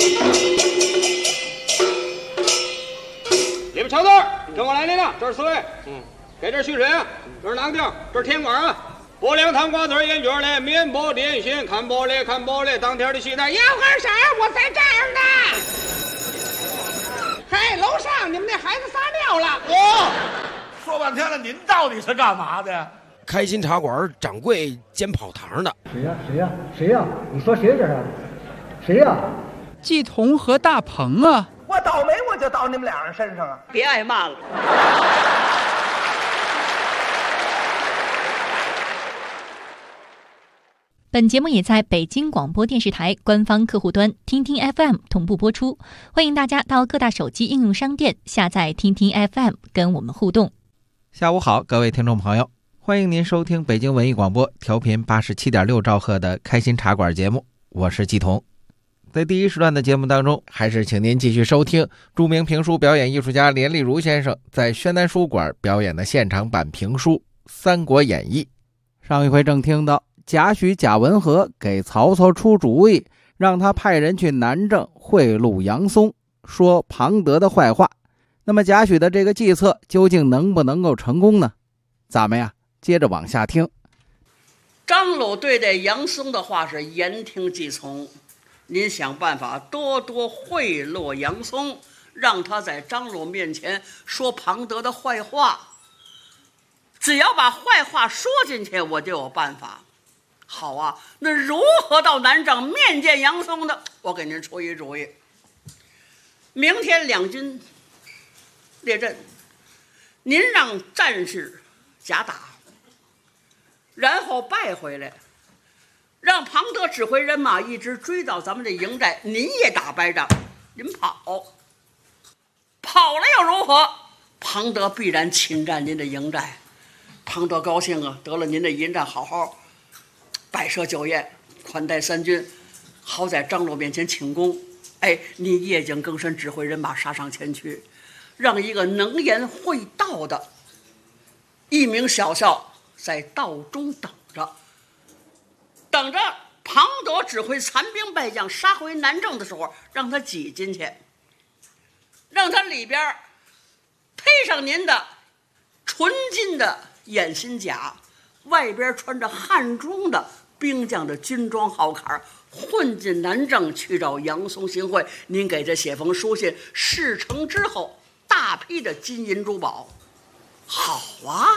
你们小子跟我来领了，这是四位。给这蓄水啊，这是囊丁，这是甜瓜啊。拨凉汤瓜子眼卷嘞，面包点心，看玻璃看玻璃，当天的西单要干啥？我在这儿呢。嘿，楼上你们那孩子撒尿了。 说半天了，您到底是干嘛的？ 开心茶馆掌柜兼跑堂的。 谁呀？你说谁这是？谁呀？ 季彤和大鹏啊！ 我倒霉，我就到你们俩人身上啊！ 别挨骂了。 本节目也在北京广播电视台官方客户端听听 FM 同步播出，欢迎大家到各大手机应用商店下载听听 FM 跟我们互动。 下午好，各位听众朋友，欢迎您收听北京文艺广播调频87.6兆赫的开心茶馆节目，我是季彤。在第一时段的节目当中，还是请您继续收听著名评书表演艺术家连丽如先生在宣南书馆表演的现场版评书《三国演义》。上一回正听到贾诩贾文和给曹操出主意，让他派人去南郑贿赂杨松，说庞德的坏话。那么贾诩的这个计策究竟能不能够成功呢？咱们呀接着往下听。 张鲁对待杨松的话是言听计从，您想办法多多贿赂杨松，让他在张鲁面前说庞德的坏话。只要把坏话说进去，我就有办法。好啊，那如何到南郑面见杨松呢？我给您出一主意。明天两军列阵，您让战士假打，然后败回来，让庞德指挥人马一直追到咱们的营寨，您也打败仗，您跑了又如何？庞德必然侵占您的营寨，庞德高兴啊，得了您的营寨，好好摆设酒宴，款待三军，好在张鲁面前请功。哎，你夜景更深，指挥人马杀上前去，让一个能言会道的一名小校在道中等着庞德指挥残兵败将杀回南郑的时候，让他挤进去，让他里边配上您的纯金的掩心甲，外边穿着汉装的兵将的军装号坎，混进南郑去找杨松行贿。您给他写封书信，事成之后大批的金银珠宝。好啊，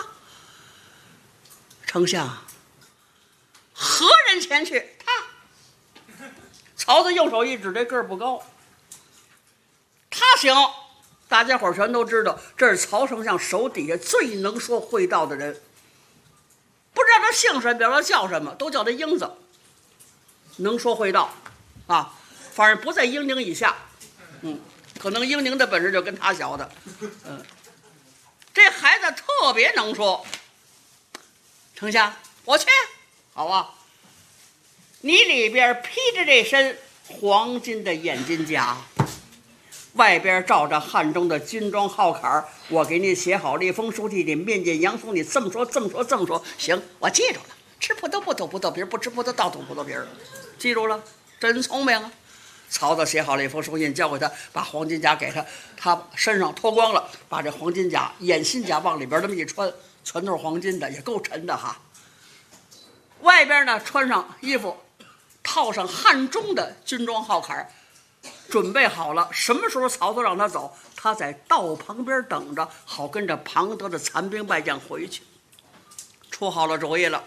丞相，何人前去？他。曹操用手一指，这个儿不高，他行。大家伙全都知道，这是曹丞相手底下最能说会道的人。不知道他姓什么，不知道他叫什么，都叫他英子，能说会道啊，反正不在英宁以下。可能英宁的本事就跟他小的。这孩子特别能说。丞相，我去。好啊，你里边披着这身黄金的眼金甲，外边罩着汉中的军装号坎，我给你写好了一封书，替你面见杨松，你这么说这么说这么说，行，我记住了。吃葡萄不吐葡萄皮，不吃葡萄倒吐葡萄皮，记住了，真聪明啊。曹操写好了一封书信交给他，把黄金甲给他，他身上脱光了，把这黄金甲掩心甲往里边这么一穿，全都是黄金的，也够沉的哈。外边呢穿上衣服，套上汉中的军装号坎，准备好了，什么时候曹操让他走，他在道旁边等着，好跟着庞德的残兵败将回去。出好了主意了。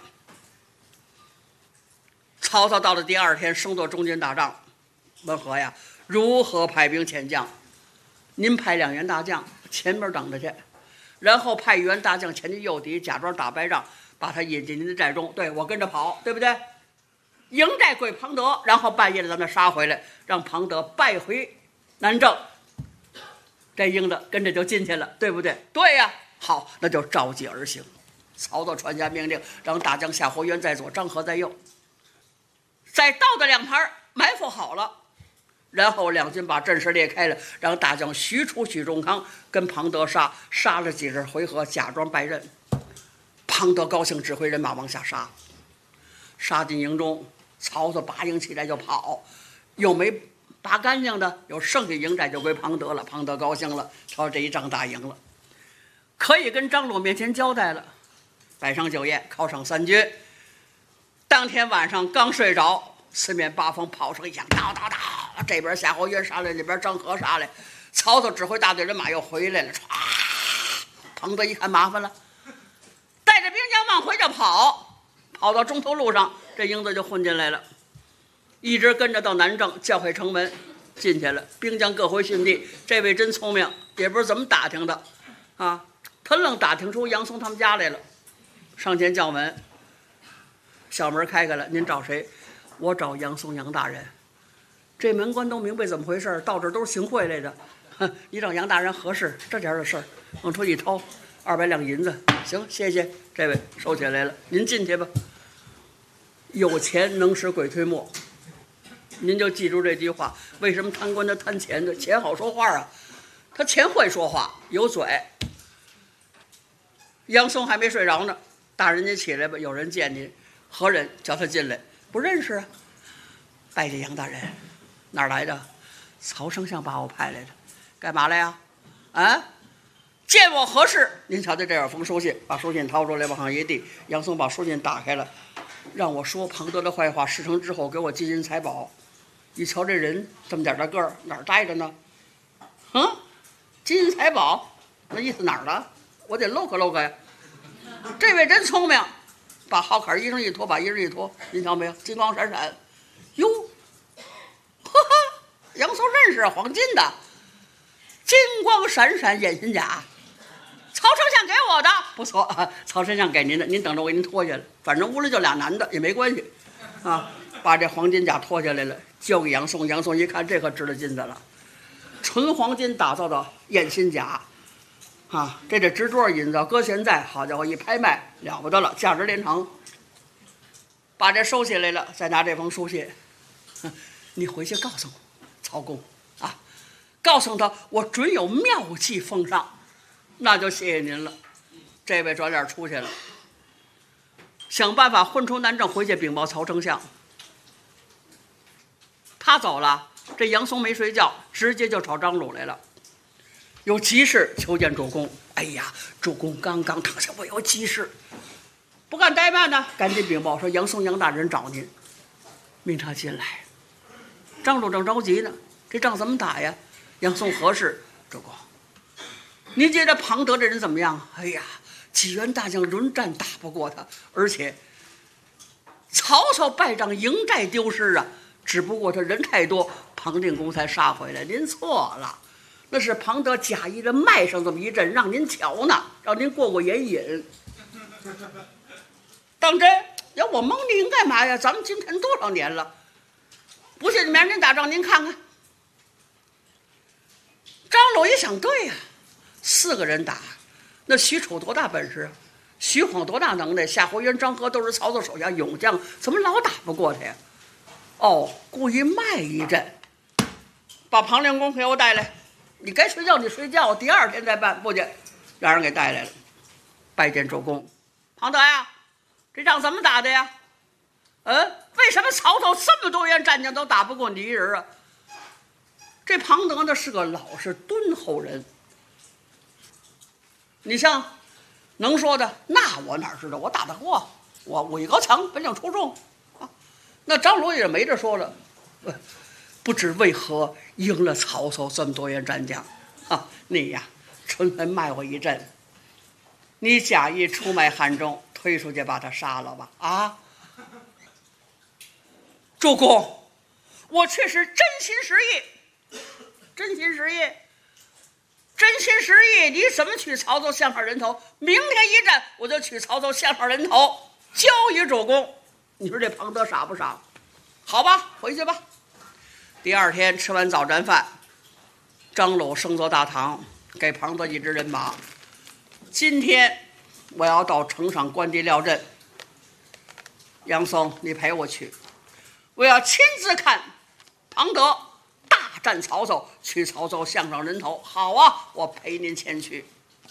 曹操到了第二天，升做中军大帐，文和呀，如何派兵遣将？您派2员大将前面等着去，然后派1员大将前去诱敌，假装打败仗，把他引进您的寨中。对，我跟着跑，对不对？营寨归庞德，然后半夜咱们杀回来，让庞德败回南郑。这英子跟着就进去了，对不对？对呀。好，那就照计而行。曹操传下命令，让大将夏侯渊在左，张合在右，在道的两旁埋伏好了，然后两军把阵势裂开了，让大将许褚、许仲康跟庞德杀了几十回合，假装败阵。庞德高兴，指挥人马往下杀进营中。曹操拔营起来就跑，又没打干净的，有剩下营寨就归庞德了。庞德高兴了，瞧这一仗打赢了，可以跟张鲁面前交代了。摆上酒宴，犒赏三军。当天晚上刚睡着，四面八方炮声一响，叨叨叨，这边夏侯渊杀来，那边张合杀来，曹操指挥大队人马又回来了。唰，庞德一看麻烦了，带着兵将往回就跑，跑到中途路上，这营子就混进来了，一直跟着到南郑教会城门进去了。兵将各回训地，这位真聪明，也不知怎么打听的啊，他愣打听出杨松他们家来了，上前叫门，小门开开了，您找谁？我找杨松杨大人。这门官都明白怎么回事，到这都是行贿来的。你找杨大人合适，这点的事儿，往出一掏，200两银子，行，谢谢，这位收起来了，您进去吧。有钱能使鬼推磨，您就记住这句话。为什么贪官他贪钱的？钱好说话啊，他钱会说话，有嘴。杨松还没睡着呢，大人您起来吧，有人见您。何人？叫他进来。不认识啊。拜见杨大人。哪儿来的？曹丞相把我派来的。干嘛来呀？啊？见我何事？您瞧瞧，这有封书信，把书信掏出来往上一递。杨松把书信打开了，让我说庞德的坏话，事成之后给我金银财宝。一瞧这人这么点的个儿，哪儿待着呢？金银财宝，那意思哪儿了？我得搂可呀。这位真聪明，把好坎衣裳一脱，把衣裳一脱，您瞧没有？金光闪闪。哟，呵呵，杨松认识黄金的，金光闪闪眼心甲。曹丞相给我的，不错啊，曹丞相给您的，您等着我给您脱下来。反正屋里就俩男的，也没关系啊。把这黄金甲脱下来了，交给杨松。杨松一看，这可值了金子了，纯黄金打造的眼心甲啊，这得值多少银子？搁现在，好家伙，一拍卖了不得了，价值连城。把这收起来了，再拿这封书信，你回去告诉曹公啊，告诉他我准有妙计奉上，那就谢谢您了。这位转脸出去了，想办法混出南郑，回去禀报曹丞相。他走了，这杨松没睡觉，直接就找张鲁来了，有急事求见主公。哎呀，主公刚刚躺下，我有急事，不敢怠慢呢，赶紧禀报说杨松杨大人找您，命他进来。张鲁正着急呢，这仗怎么打呀？杨松何事？主公，您觉得庞德这人怎么样？哎呀，几员大将轮战打不过他，而且曹操败仗，营寨丢失啊。只不过他人太多，庞定公才杀回来。您错了，那是庞德假意的卖上这么一阵，让您瞧呢，让您过过眼瘾。当真？要我蒙您干嘛呀？咱们今天多少年了？不信明儿您打仗您看看。张鲁一想，对呀，4个人打，那许褚多大本事啊？徐晃多大能耐？夏侯渊、张合都是曹操手下勇将，怎么老打不过他呀？哦，故意卖一阵，把庞令公给我带来，你该睡觉你睡觉，第2天再办。不去，让人给带来了。拜见主公。庞德呀，这仗怎么打的呀？为什么曹操这么多员战将都打不过你一人啊？这庞德呢是个老实敦厚人，你像能说的，那我哪知道？我打得过，我武艺高强，本领出众。那张鲁也没得说了，不知为何赢了曹操这么多员战将啊！你呀，春来卖我一阵，你假意出卖汉中，推出去把他杀了吧！啊，主公，我却是真心实意，真心实意，真心实意！你怎么取曹操项上人头？明天一战，我就取曹操项上人头，交与主公。你说这庞德傻不傻？好吧，回去吧。第2天吃完早餐饭，张鲁升座大堂，给庞德一支人马。今天我要到城上关帝廖镇，杨松，你陪我去，我要亲自看庞德大战曹操，取曹操项上人头。好啊，我陪您前去。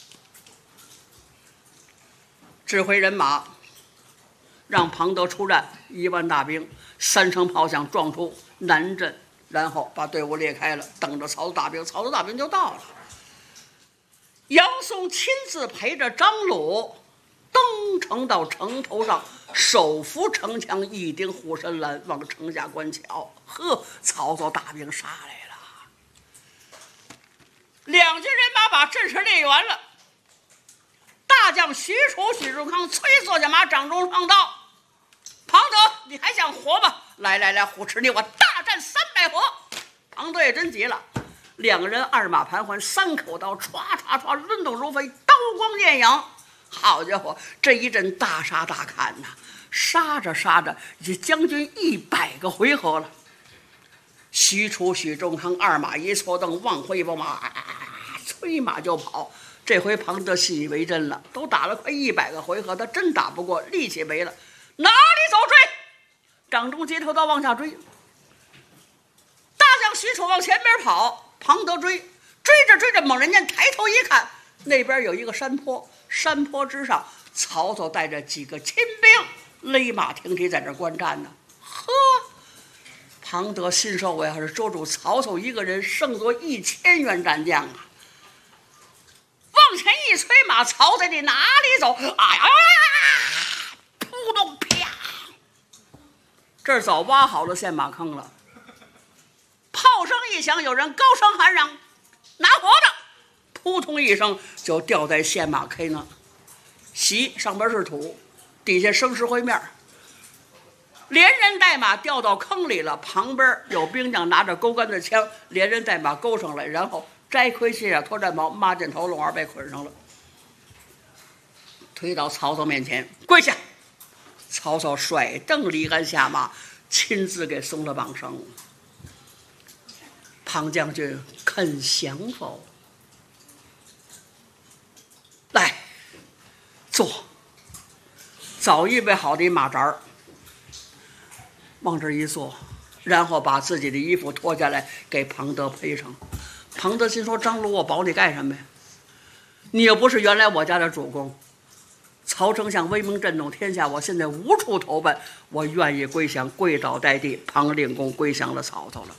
指挥人马，让庞德出战，1万大兵，3声炮响撞出南镇然后把队伍列开了，等着曹操大兵。曹操大兵就到了。杨松亲自陪着张鲁登城到城头上，手扶城墙，一顶护身栏，往城下观瞧。呵，曹操大兵杀来了。两军人马把阵势列完了。大将许褚、许仲康催坐下马，掌中上道：“庞德，你还想活吗？来，虎痴你我大战300合。”庞德也真急了，两个人二马盘桓，3口刀歘歘歘抡动如飞，刀光剑影。好家伙，这一阵大杀大砍呐！杀着杀着，这将军100个回合了。许褚、许仲康二马一错蹬，往回一拨马，催马就跑。这回庞德信以为真了，都打了快100个回合，他真打不过，力气没了，哪里走追？掌中接头刀往下追。大将许褚往前边跑，庞德追着，猛然间抬头一看，那边有一个山坡，山坡之上，曹操带着几个亲兵勒马停蹄在这观战呢。呵，庞德心说，我要是捉住曹操一个人，胜作1000员战将啊！往前一催马，曹操你哪里走？哎呀，扑通啪！这儿早挖好了陷马坑了。炮声一响，有人高声喊嚷：“拿活的！”扑通一声就掉在陷马坑呢。席上边是土，底下生石灰面，连人带马掉到坑里了。旁边有兵将拿着钩竿的枪，连人带马勾上来，然后摘盔卸甲脱战袍，抹箭头龙儿被捆上了，推到曹操面前跪下。曹操甩蹬离鞍下马，亲自给松了绑绳。庞将军肯降否？来，坐。早预备好的马扎儿，往这一坐，然后把自己的衣服脱下来给庞德披上。庞德心说：“张鲁，我保你干什么呀？你又不是原来我家的主公。曹丞相威名震动天下，我现在无处投奔，我愿意归降，跪倒在地。”庞令公归降了曹操了。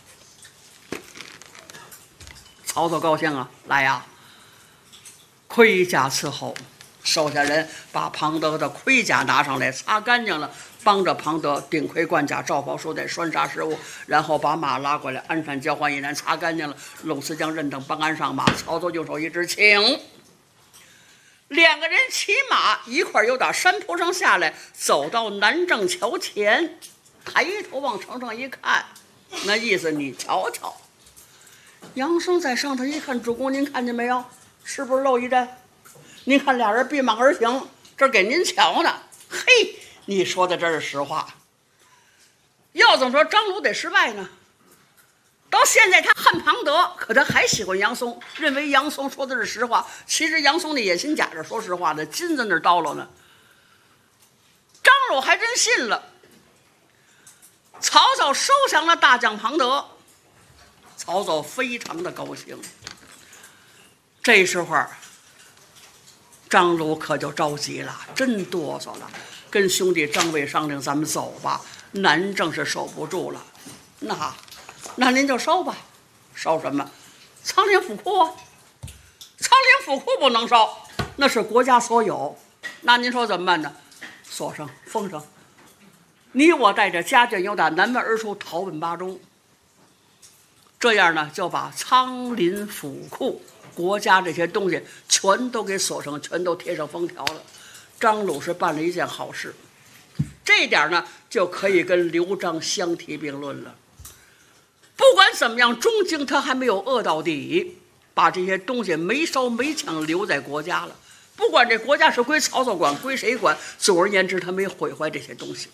曹操高兴啊，来呀！盔甲伺候，手下人把庞德的盔甲拿上来，擦干净了，帮着庞德顶盔贯甲，罩袍束带，拴纱食物，然后把马拉过来，鞍扇交换一拦，擦干净了，拢丝将刃等帮鞍上马。曹操右手一指，请。两个人骑马一块又打山坡上下来，走到南郑桥前，抬头往城上一看，那意思你瞧瞧。杨松在上头一看，主公您看见没有？是不是漏一阵？您看俩人并马而行，这给您瞧呢。嘿，你说的这是实话。要怎么说张鲁得失败呢？到现在他恨庞德，可他还喜欢杨松，认为杨松说的是实话。其实杨松的野心假着说实话的，金在那儿叨唠呢。张鲁还真信了。曹操收降了大将庞德，曹操非常的高兴。这时候张鲁可就着急了，真哆嗦了，跟兄弟张卫商量，咱们走吧，南郑是守不住了。那您就烧吧。烧什么？仓廪府库啊！仓廪府库不能烧，那是国家所有。那您说怎么办呢？锁上，封上。你我带着家眷由打南门而出，逃奔巴中。这样呢，就把仓廪府库国家这些东西全都给锁上，全都贴上封条了。张鲁是办了一件好事，这点呢就可以跟刘璋相提并论了。不管怎么样，中京他还没有饿到底，把这些东西没烧没抢留在国家了。不管这国家是归曹操管归谁管，总而言之他没毁坏这些东西。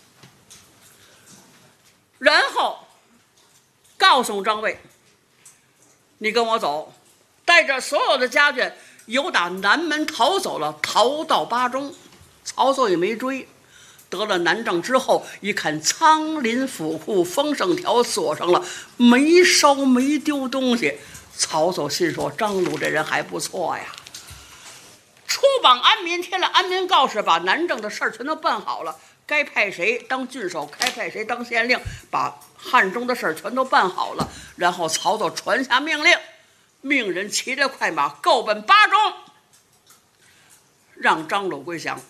然后告诉张卫，你跟我走，带着所有的家眷由打南门逃走了，逃到巴中。曹操也没追，得了南郑之后一看仓廪府库封上条锁上了，没烧没丢东西。曹操心说，张鲁这人还不错呀。出榜安民，贴了安民告示，把南郑的事儿全都办好了。 该派谁当郡守，该派谁当县令，把汉中的事儿全都办好了。然后曹操传下命令，命人骑着快马够奔巴中，让张鲁归降。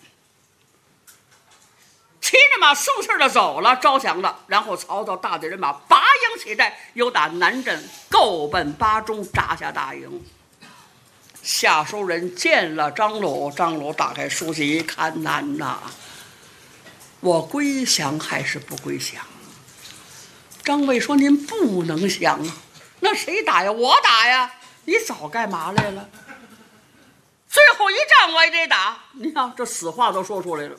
骑着马送气的走了，招降了。然后曹操大队人马拔营起寨，又打南镇够奔巴中，扎下大营。下书人见了张鲁，张鲁打开书信一看，难呐，我归降还是不归降？张卫说：“您不能降啊，那谁打呀？我打呀！你早干嘛来了？最后一仗我也得打。你看这死话都说出来了。”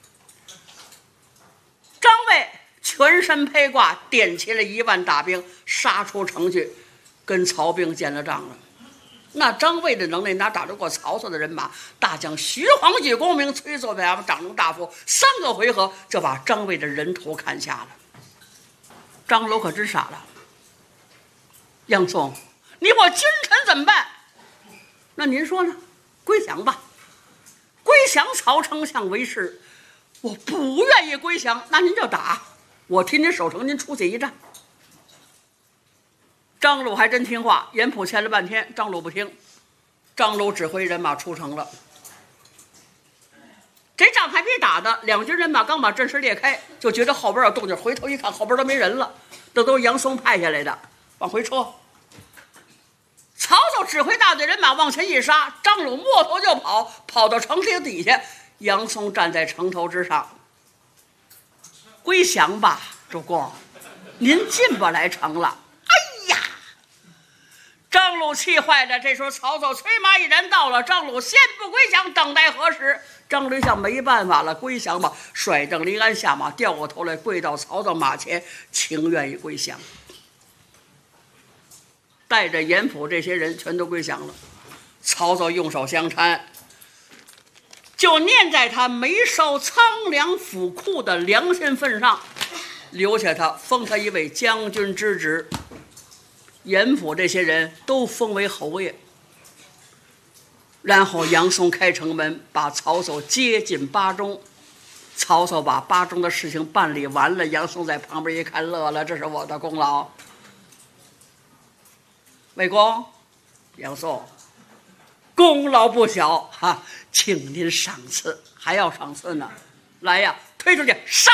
张卫全身披挂，点齐了1万大兵，杀出城去，跟曹兵见了仗了。那张卫的能耐哪打得过曹操的人马？大将徐晃举功名，崔作为掌中大夫，3个回合就把张卫的人头砍下了。张鲁可真傻了。杨松，你我君臣怎么办？那您说呢？归降吧，归降曹丞相为师。我不愿意归降，那您就打，我替您守城，您出去一战。张鲁还真听话，严普劝了半天，张鲁不听。张鲁指挥人马出城了。这仗还没打的，两军人马刚把阵势裂开，就觉得后边有动静，回头一看，后边都没人了，这都是杨松派下来的，往回撤。曹操指挥大队人马往前一杀，张鲁摸头就跑，跑到城堤底下，杨松站在城头之上。归降吧，主公，您进不来城了。哎呀！张鲁气坏了，这时候曹操催马已然到了，张鲁先不归降，等待何时？张吕相没办法了，归降吧，甩郑离鞍下马，掉过头来跪到曹操马前，情愿意归降。带着严普这些人全都归降了。曹操用手相搀，就念在他没烧苍凉府库的良心份上，留下他，封他一位将军之职。严普这些人都封为侯爷。然后杨松开城门，把曹操接进巴中。曹操把巴中的事情办理完了，杨松在旁边一看，乐了，这是我的功劳。魏公，杨松，功劳不小哈，请您赏赐，还要赏赐呢。来呀，推出去杀！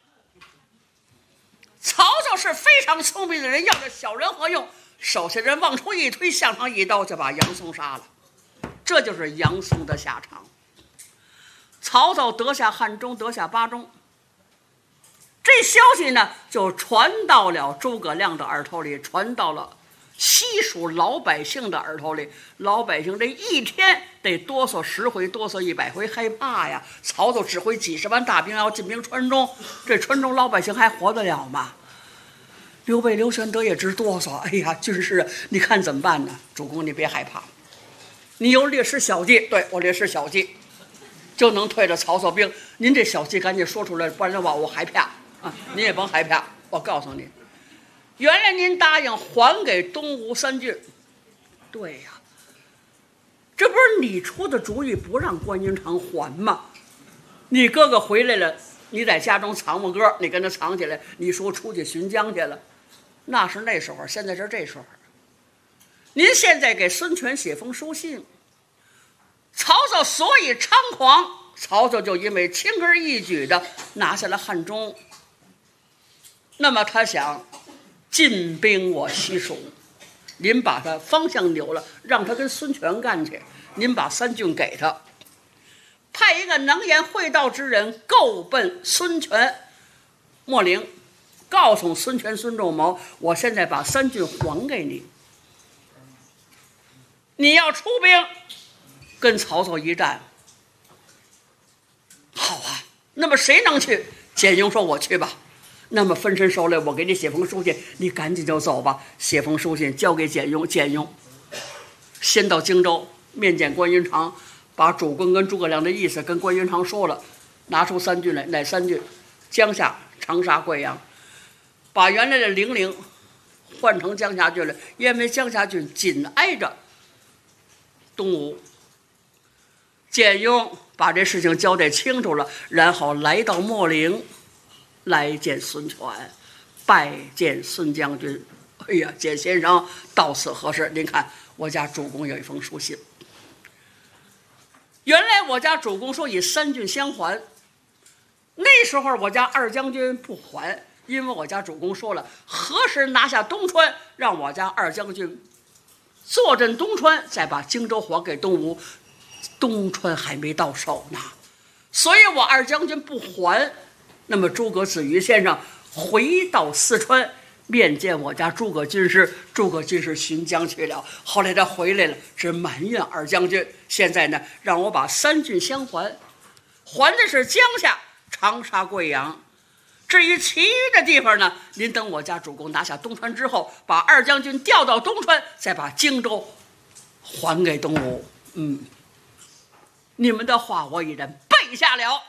曹操是非常聪明的人，要这小人何用？手下人往出一推，向上一刀，就把杨松杀了。这就是杨松的下场。曹操得下汉中，得下巴中，这消息呢就传到了诸葛亮的耳朵里，传到了西蜀老百姓的耳朵里。老百姓这一天得哆嗦10回，哆嗦100回，害怕呀。曹操指挥几10万大兵要进兵川中，这川中老百姓还活得了吗？刘备、刘玄德也直哆嗦。哎呀，军师，你看怎么办呢？主公，你别害怕，你有略施小计，对，我略施小计，就能退了曹操兵。您这小计赶紧说出来，不然的话我害怕啊！您也甭害怕，我告诉你，原来您答应还给东吴3郡。对呀，这不是你出的主意，不让关云长还吗？你哥哥回来了，你在家中藏我哥，你跟他藏起来，你说出去寻江去了，那是那时候，现在是这时候。您现在给孙权写封书信，曹操所以猖狂，曹操就因为轻而易举的拿下了汉中。那么他想进兵我西蜀，您把他方向扭了，让他跟孙权干去，您把3郡给他，派一个能言会道之人够奔孙权、秣陵，告诉孙权、孙仲谋，我现在把3郡还给你，你要出兵跟曹操一战。好啊，那么谁能去？简雍说我去吧。那么分身收来，我给你写封书信，你赶紧就走吧。写封书信交给简雍，简雍先到荆州面见关云长，把主公跟诸葛亮的意思跟关云长说了，拿出3郡来，哪3郡？江夏、长沙、贵阳，把原来的零陵换成江夏郡了，因为江夏郡紧挨着东吴。简雍把这事情交代清楚了，然后来到秣陵，来见孙权，拜见孙将军。哎呀，简先生到此何事？您看我家主公有一封书信。原来我家主公说以3郡相还，那时候我家2将军不还，因为我家主公说了，何时拿下东川，让我家2将军坐镇东川，再把荆州还给东吴。东川还没到手呢，所以我2将军不还。那么诸葛子瑜先生回到四川面见我家诸葛军师，诸葛军师寻江去了。后来他回来了，只埋怨2将军。现在呢，让我把3郡相还，还的是江夏、长沙、贵阳。至于其余的地方呢，您等我家主公拿下东川之后，把2将军调到东川，再把荆州还给东吴。你们的话我已然背下了。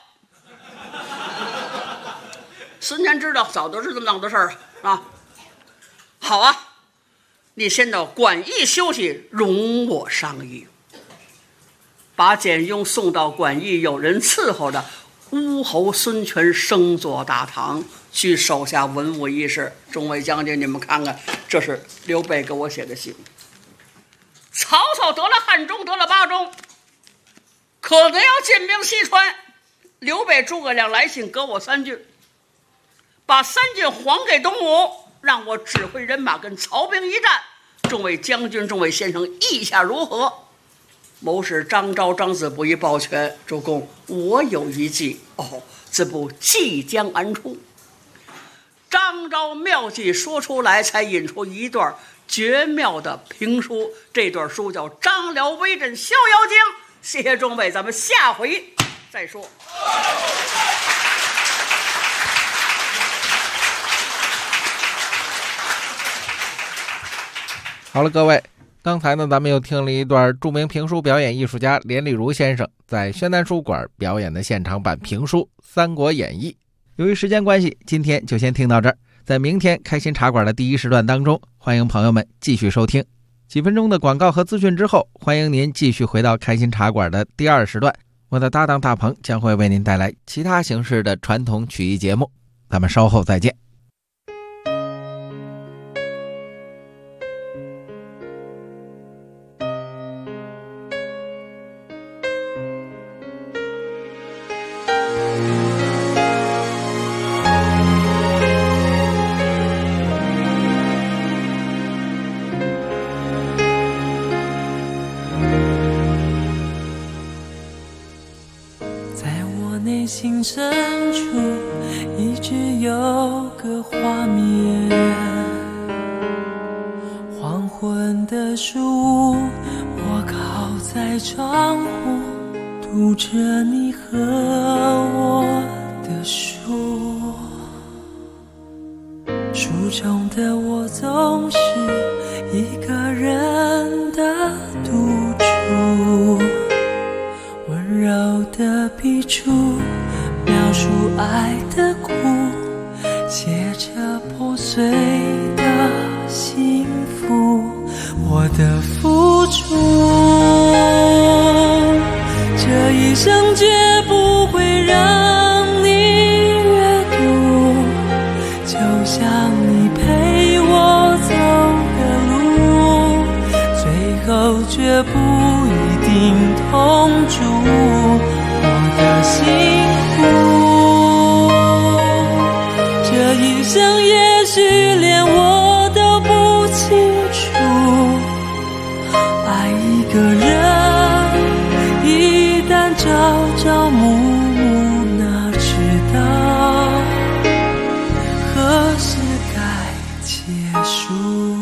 孙权知道早都是这么档子事儿啊。好啊，你先到馆驿休息，容我商议。把简雍送到馆驿，有人伺候的，乌侯孙权升坐大堂，去手下文武议事。众位将军，你们看看，这是刘备给我写的信。曹操得了汉中，得了巴中，可能要进兵西川。刘备、诸葛亮来信给我3郡，把3郡还给东吴，让我指挥人马跟曹兵一战。众位将军、众位先生，意下如何？谋士张昭、张子布一抱拳，主公，我有一计。子布即将安出。张昭妙计说出来，才引出一段绝妙的评书。这段书叫《张辽威震逍遥津》。谢谢众位，咱们下回再说。 好了，各位，刚才呢，咱们又听了一段著名评书表演艺术家连丽如先生在宣南书馆表演的现场版评书《三国演义》。由于时间关系，今天就先听到这儿。在明天开心茶馆的第1时段当中，欢迎朋友们继续收听。几分钟的广告和资讯之后，欢迎您继续回到开心茶馆的第2时段。我的搭档大鹏将会为您带来其他形式的传统曲艺节目，咱们稍后再见。 心深处一直有个画面，黄昏的书屋，我靠在窗户，读着你和我的书。书中的我总是一个人的独处，温柔的笔触描述爱的苦，写着破碎的幸福，我的付出，这一生绝不会让你阅读，就像你陪我走的路，最后绝不一定同住我的幸福。这一生也许连我都不清楚，爱一个人一旦朝朝暮暮，哪知道何时该结束。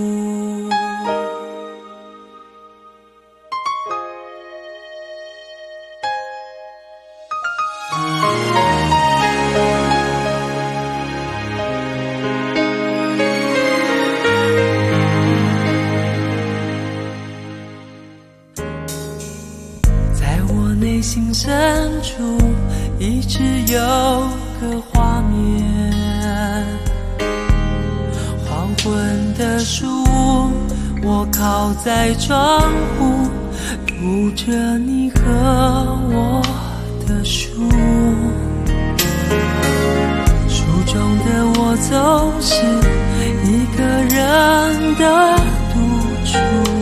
心深处一直有个画面，黄昏的书屋，我靠在窗户，读读着你和我的书，书中的我总是一个人的独处，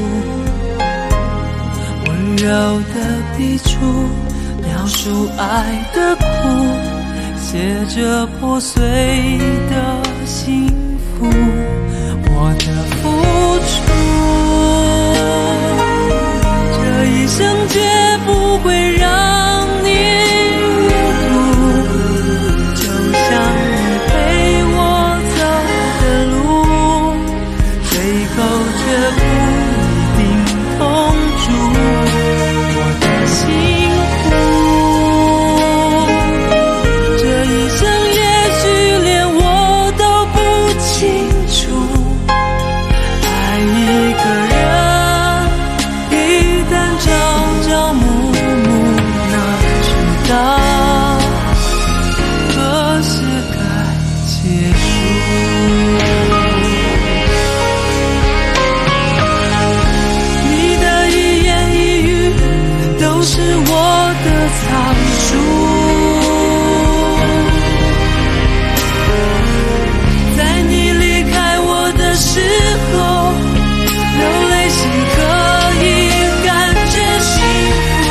温柔的笔触描述爱的苦，写着破碎的幸福，我的付出这一生绝不会让你阅读，就像你陪我走的路，最后却不一定同住，我的幸福这一生也许连我都不清楚，爱一个人一旦朝朝暮暮，哪知道何时该结束。你的一言一语都是我的藏书，在你离开我的时候，流泪是可以感觉幸福，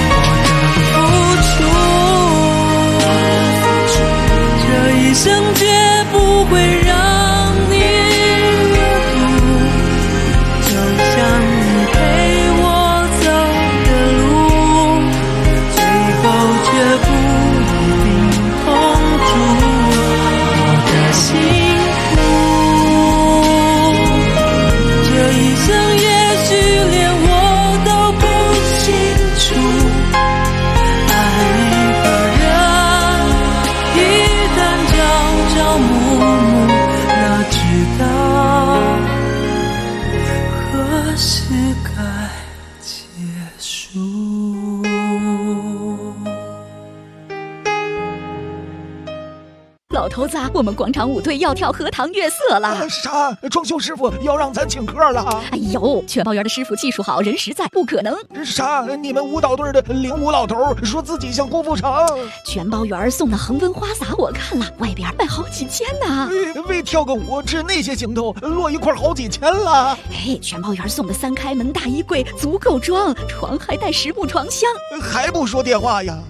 我的付出这一生绝不会让你阅读，就像你陪我走的路，最后却不一定同住，我的幸福这一生也许连我都不清楚，爱一个人一旦朝朝暮暮，哪知道何时该结束。 老头子，我们广场舞队要跳荷塘月色了。 啥？装修师傅要让咱请客了？ 哎呦，全包园的师傅技术好，人实在，不可能。 啥？你们舞蹈队的领舞老头说自己像郭富城。 全包园送的恒温花洒我看了，外边卖好几千呢。 为跳个舞吃那些行头，落一块好几千了。 哎，全包园送的3开门大衣柜足够装，床还带10部床箱。 还不说电话呀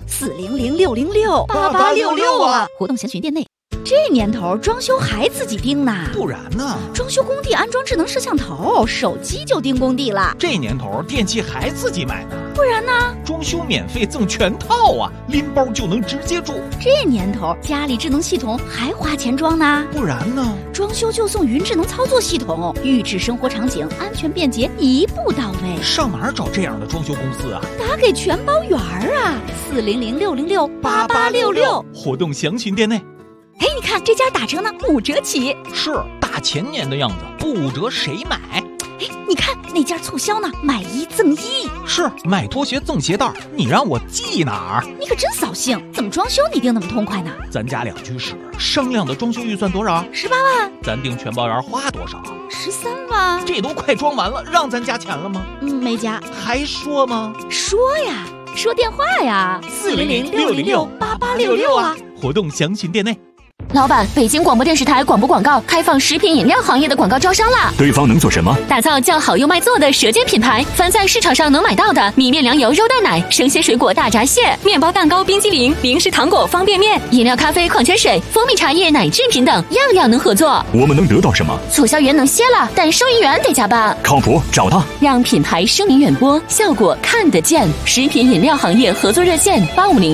？400-606-8866啊！活动详询店内。这年头装修还自己盯呢？ 不然呢？ 装修工地安装智能摄像头，手机就盯工地了。 这年头电器还自己买呢？ 不然呢？ 装修免费赠全套啊，拎包就能直接住。 这年头家里智能系统还花钱装呢？ 不然呢？ 装修就送云智能操作系统，预制生活场景，安全便捷，一步到位。 上哪儿找这样的装修公司啊？ 打给全包园啊，400-606-8866。 活动详询店内。 哎，你看这家打折呢，5折起。 是大前年的样子，不5折谁买？ 哎，你看那家促销呢，买1赠1。 是买拖鞋赠鞋带，你让我记哪儿？ 你可真扫兴，怎么装修你定那么痛快呢？ 咱家两居室，商量的装修预算多少 ？18万。 咱订全包园花多少 ？13万。 这都快装完了，让咱加钱了吗？ 没加。 还说吗？ 说呀，说电话呀，400-606-8866啊。 活动详询店内。 老板，北京广播电视台广播广告开放食品饮料行业的广告招商啦！ 对方能做什么？ 打造叫好又卖座的舌尖品牌，凡在市场上能买到的米面粮油肉蛋奶、生鲜水果大闸蟹、面包蛋糕、冰激凌、零食糖果、方便面、饮料、咖啡、矿泉水、蜂蜜茶叶、奶制品等，样样能合作。 我们能得到什么？ 促销员能歇了，但收银员得加班。 靠谱，找他， 让品牌声名远播，效果看得见。食品饮料行业合作热线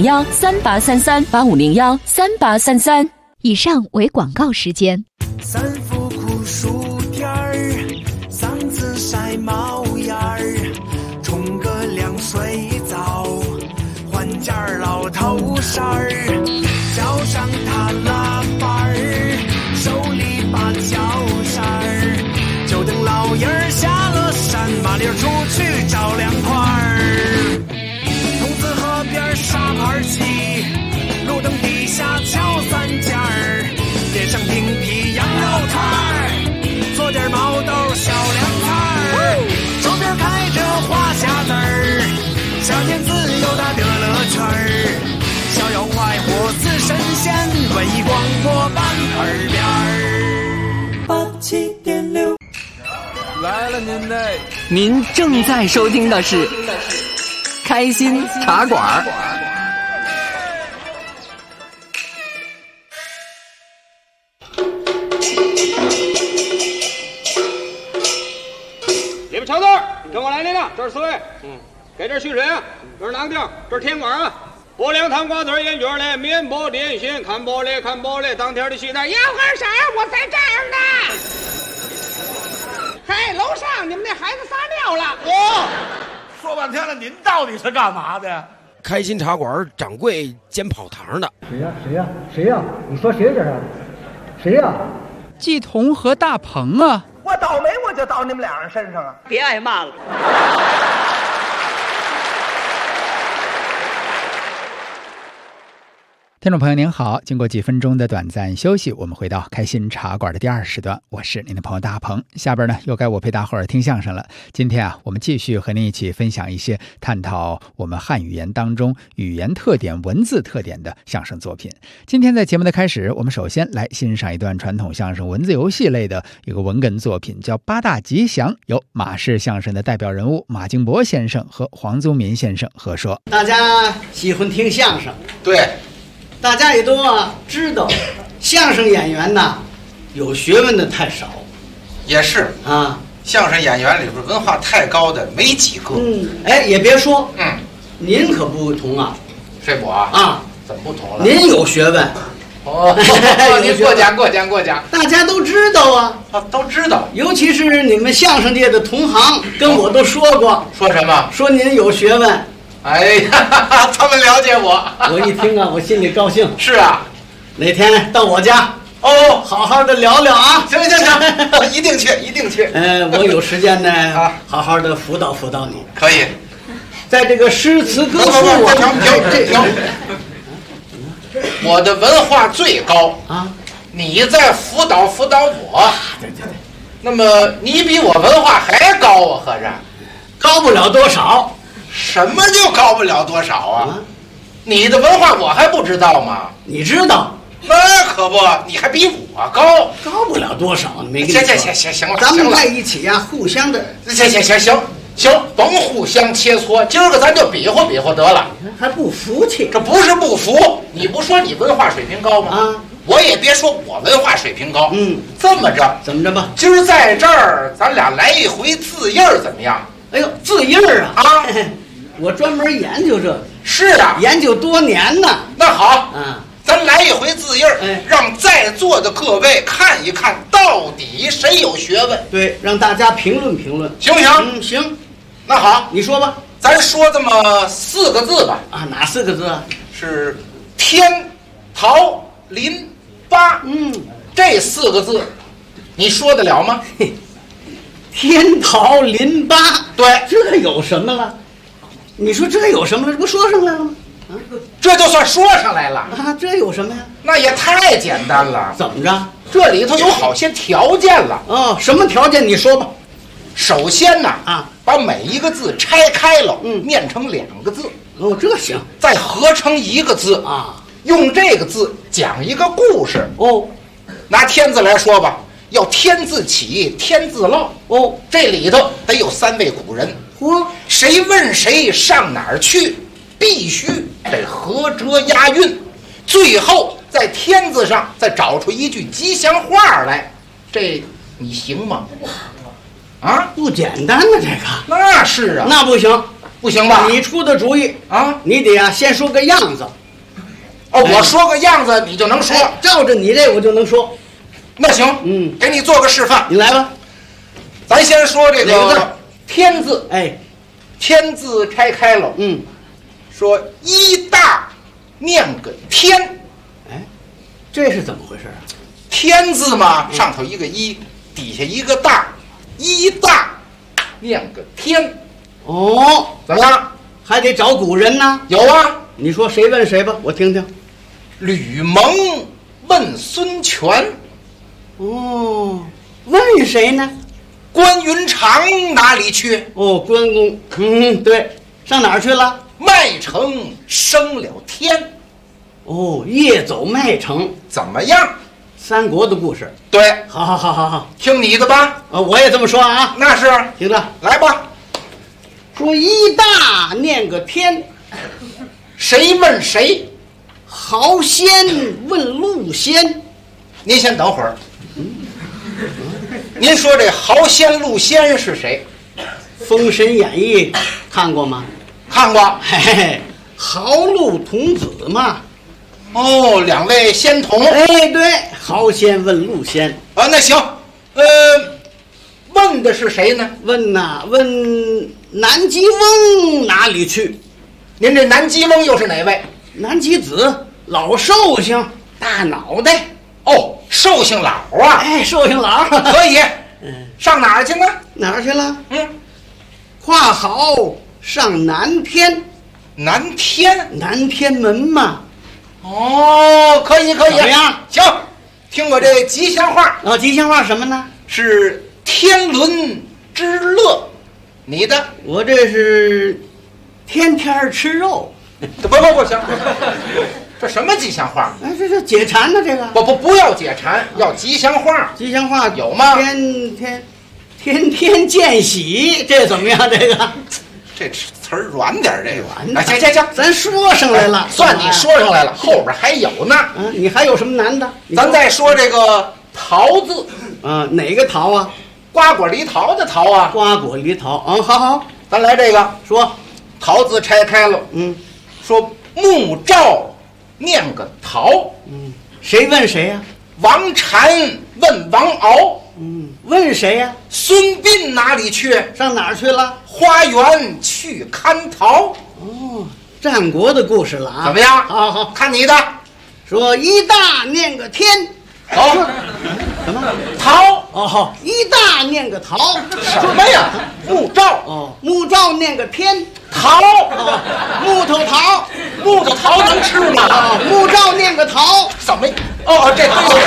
：8501-3833，8501-3833。 以上为广告时间。 3伏酷暑天儿，嗓子晒冒烟儿，冲个凉水澡，换件老头衫儿，脚上踏拉板儿，手里把脚扇儿，就等老爷儿下了山，麻溜出去找凉快儿。筒子河边沙盘棋，路灯底下敲3件儿，点上冰皮羊肉摊儿，做点毛豆小凉菜儿，周边开着花匣子儿。 天自由他得了圈儿，逍遥快活似神仙，文艺广播伴耳边87.6。 来了您嘞！ 您正在收听的是开心茶馆。 你们瞧这儿，跟我来领了，这是4位。给这蓄水啊，这是囊丁，这是甜瓜啊。拨凉糖瓜子烟卷嘞，面包点心，看玻璃看玻璃，当天的西单要喝啥我才这样的。嘿，楼上你们那孩子撒尿了。 说半天了，您到底是干嘛的？ 开心茶馆掌柜兼跑堂的。 谁呀？谁呀？谁呀？你说谁这是？谁呀？ 季彤和大鹏啊！ 我倒霉我就到你们俩人身上啊！ 别挨骂了。 听众朋友您好，经过几分钟的短暂休息，我们回到开心茶馆的第2时段，我是您的朋友大鹏。下边呢又该我陪大伙儿听相声了。今天啊，我们继续和您一起分享一些探讨我们汉语言当中语言特点、文字特点的相声作品。今天在节目的开始，我们首先来欣赏一段传统相声文字游戏类的一个文哏作品，叫《八大吉祥》，由马氏相声的代表人物马金伯先生和黄宗民先生合说。 大家喜欢听相声， 对。 大家也都知道，相声演员呐，有学问的太少。 也是啊， 相声演员里边文化太高的没几个。 哎，也别说，您可不同啊。 谁我啊？怎么不同了？ 您有学问。 您过奖过奖过奖。 大家都知道啊。 都知道。 尤其是你们相声界的同行，跟我都说过。 说什么？ 说您有学问。 哎呀，他们了解我。 我一听啊，我心里高兴。 是啊， 哪天到我家好好的聊聊啊。 行，一定去，一定去。 我有时间呢，好好的辅导辅导你。 可以。 在这个诗词歌赋停。我的文化最高啊，你再辅导辅导我。 对。 那么你比我文化还高啊，合着？ 高不了多少。 什么就高不了多少啊？你的文化我还不知道吗？ 你知道？ 那可不，你还比我高， 高不了多少。没行了， 咱们在一起呀，互相的。 行，甭互相切磋，今儿个咱就比划比划得了。 还不服气？ 这不是不服，你不说你文化水平高吗？ 啊， 我也别说我文化水平高。这么着， 怎么着吧？ 今儿在这儿，咱俩来一回字印怎么样？ 哎呦，字印啊！我专门研究这。 是啊， 研究多年呢。 那好，咱来一回字印让在座的各位看一看，到底谁有学问。 对，让大家评论评论， 行不行？ 行。 那好， 你说吧。 咱说这么4个字吧。 啊，哪4个字啊？ 是天桃林八。这4个字，你说得了吗？ 天桃林八， 对， 这有什么了？你说这有什么了？这不说上来了吗？ 这就算说上来了啊！这有什么呀？ 那也太简单了。 怎么着？ 这里头有好些条件了。 什么条件？你说吧。 首先呢，把每一个字拆开了，念成2个字。 这行。 再合成1个字啊，用这个字讲一个故事。拿天字来说吧。要天字起，天字落。这里头得有3位古人。谁问谁上哪儿去，必须得合辙押韵，最后在天字上再找出一句吉祥话来。这你行吗？啊， 不简单呢，这个。 那是啊。 那不行， 不行吧？ 你出的主意啊， 你得先说个样子。 我说个样子，你就能说。 照着你这我就能说。 那行，给你做个示范。 你来吧。 咱先说这个天字。天字拆开了。说一大，念个天。 这是怎么回事？ 天字嘛，上头一个一，底下一个大，一大，念个天。 怎么样？还得找古人呢。 有啊。 你说谁问谁吧，我听听。 吕蒙问孙权。 问谁呢？ 关云长哪里去？ 关公。对，上哪儿去了？ 麦城升了天。 哦，夜走麦城怎么样？ 三国的故事。 对， 好， 听你的吧。 我也这么说啊。 那是， 行了， 来吧。 说一大念个天， 谁问谁？ 豪仙问陆仙。 您先等会儿。您说这豪仙陆仙是谁？ 《封神演义》看过吗？ 看过。 嘿嘿，豪陆童子嘛。 哦，两位仙童。 哎，对，豪仙问陆仙。 啊，那行，问的是谁呢？ 问南极翁哪里去？ 您这南极翁又是哪位？ 南极子，老寿星，大脑袋。 哦，寿星老啊。 哎，寿星老可以。上哪儿去呢？ 哪儿去了？跨好上南天。 南天？ 南天门嘛。 哦，可以。 怎么样？ 行，听我这吉祥话。 吉祥话什么呢？ 是天伦之乐。你的？ 我这是天天吃肉。 不行，这什么吉祥话？ 哎，这解馋呢，这个。 不要解馋，要吉祥话。 吉祥话有吗？ 天天见喜，这怎么样？这个。 这词儿软点，这个软。 行， 咱说上来了， 算你说上来了，后边还有呢。 你还有什么难的？ 咱再说这个桃字。 哪个桃啊？ 瓜果梨桃的桃啊。 瓜果梨桃。好， 咱来这个， 说桃字拆开了。说穆兆念个桃。 谁问谁呀？ 王禅问王敖。 问谁呀？ 孙膑哪里去？ 上哪儿去了？ 花园去看桃。 哦，战国的故事了啊。 怎么样？ 好， 看你的。 说一大念个天。 好。 什么？ 桃。 好，一大念个桃。 什么呀？穆兆。 穆兆念个天。 桃。 木头桃。 木头桃能吃吗？ 穆兆念个桃。 怎么？这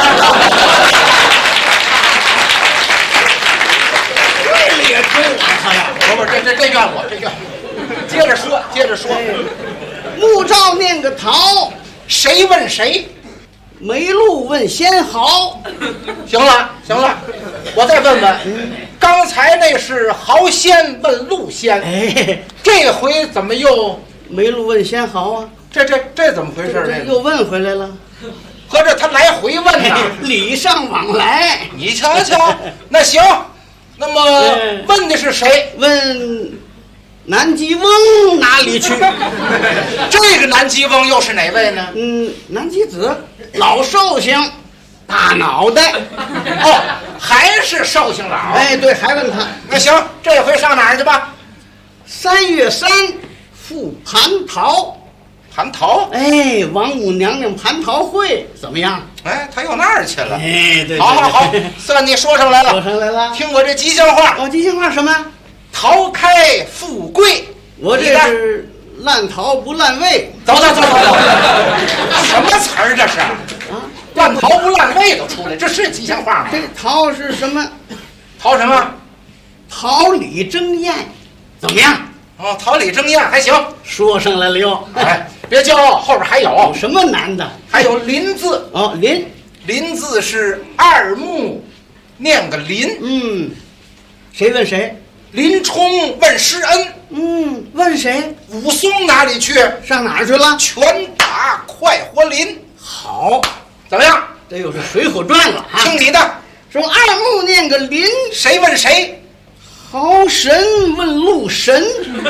也真完他呀！ 不，这怨我，这怨。接着说。 穆兆念个桃， 谁问谁？ 梅鹿问仙豪。 行了，我再问问。刚才那是豪仙问陆仙，这回怎么又梅鹿问仙豪啊？ 这怎么回事？ 这又问回来了。 合着他来回问呢， 礼尚往来。 你瞧瞧，那行。那么问的是谁？ 问南极翁哪里去？ 这个南极翁又是哪位呢？ 南极子，老寿星，大脑袋。 还是寿星老。 哎，对，还问他。 那行，这回上哪儿去吧 ？3月3赴蟠桃。 蟠桃？ 哎，王母娘娘蟠桃会怎么样？ 哎，他又那儿去了。 哎，对。 好，算你说上来了。 说上来了。 听我这吉祥话。 吉祥话什么？ 桃开富贵。 我这是烂桃不烂味。 走。什么词儿这是？烂桃不烂味都出来，这是吉祥话吗？ 这桃是什么？ 桃什么？ 桃李争艳，怎么样？ 桃李争艳还行。 说上来了又。 哎，别骄傲，后边还有什么难的？ 还有林字。 林字是二木，念个林。 谁问谁？ 林冲问施恩。 问谁？ 武松哪里去？ 上哪儿去了？ 拳打快活林。 好， 怎么样？ 这又是《水浒传》了啊！ 听你的。 说二木念个林。 谁问谁？ 豪神问陆神。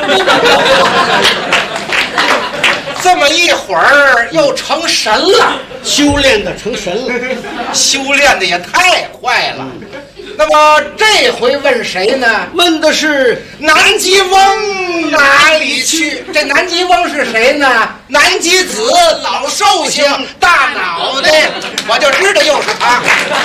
这么一会儿又成神了， 修炼的成神了， 修炼的也太快了。那么这回问谁呢？ 问的是南极翁哪里去？这南极翁是谁呢？南极子，老寿星，大脑袋，我就知道又是他。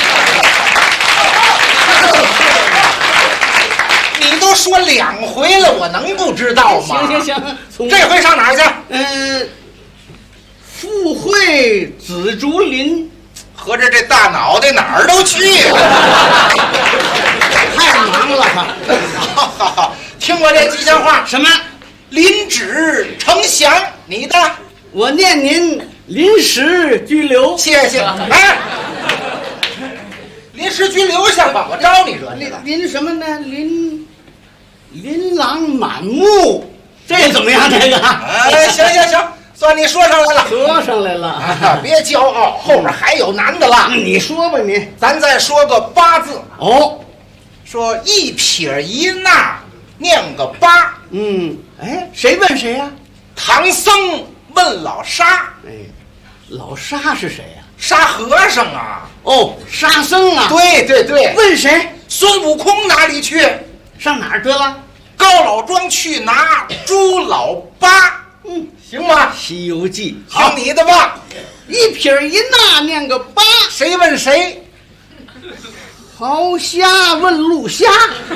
你都说2回了，我能不知道吗？ 行， 这回上哪儿去？ 赴会紫竹林。 合着这大脑袋哪儿都去了， 太忙了他。 好，听我这吉祥话。 什么？ 临止丞相，你的我念您临时拘留。 谢谢。哎，临时拘留行吧，我招你惹你了。 临什么呢？琳琅满目，这怎么样？这个？ 哎，行，算你说上来了。 说上来了， 啊，别骄傲，后面还有难的了。 你说吧，你。 咱再说个八字。 哦， 说一撇一捺，念个八。 哎，谁问谁呀？ 唐僧问老沙。 哎，老沙是谁呀？ 沙和尚啊。 哦，沙僧啊。 对。 问谁？ 孙悟空哪里去？ 上哪儿得了？ 高老庄去拿朱老八。行吗？ 《西游记》 听你的吧。 一撇一捺念个八。 谁问谁？ 豪虾问陆虾。 不，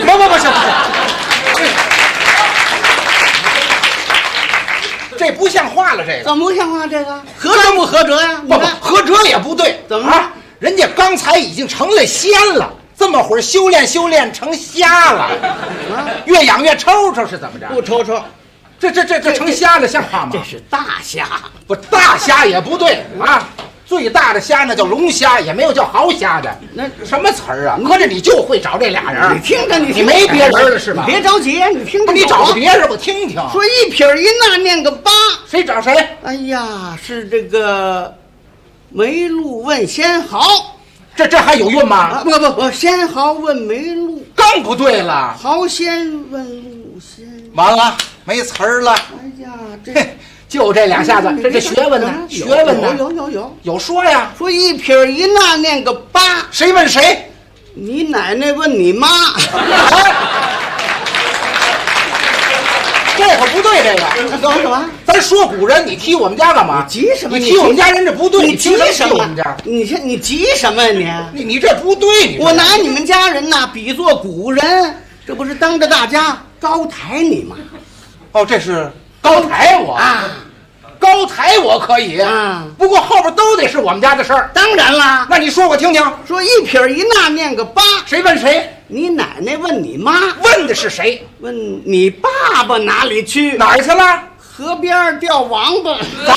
这不像话了。这个怎么不像话？这个合辙不合辙呀？ 不，合辙也不对。 怎么了？ 人家刚才已经成了仙了，这么会儿修炼成虾了，越养越抽抽是怎么着？ 不抽抽， 这成虾了，像话吗？ 这是大虾， 不，大虾也不对啊。最大的虾那叫龙虾，也没有叫豪虾的。那什么词儿啊？合着你就会找这俩人？ 你听着， 你没别人了是吧？ 别着急，你听着。 你找个别人，我听听。 说一撇一捺念个八， 谁找谁？ 哎呀，是这个梅鹿问仙豪。 这还有用吗？ 不，仙豪问梅鹿， 更不对了。 豪仙问鹿仙， 完了，没词儿了。 哎呀，这。 就这两下子，这学问呢？学问呢？有说呀， 说一撇一捺念个八。 谁问谁？ 你奶奶问你妈。 这可不对，这个干什么？ 咱说古人，你踢我们家干嘛？ 急什么？ 你踢我们家人这不对， 你急什么？ 我们家， 你急什么呀？ 你这不对， 我拿你们家人呐比作古人，这不是当着大家高抬你吗？ 哦，这是高抬我啊。 高抬我可以啊， 不过后边都得是我们家的事儿。 当然啦， 那你说我听听。 说一撇一捺念个八， 谁问谁？ 你奶奶问你妈。 问的是谁？ 问你爸爸哪里去？ 哪儿去了？ 河边钓王八。 走。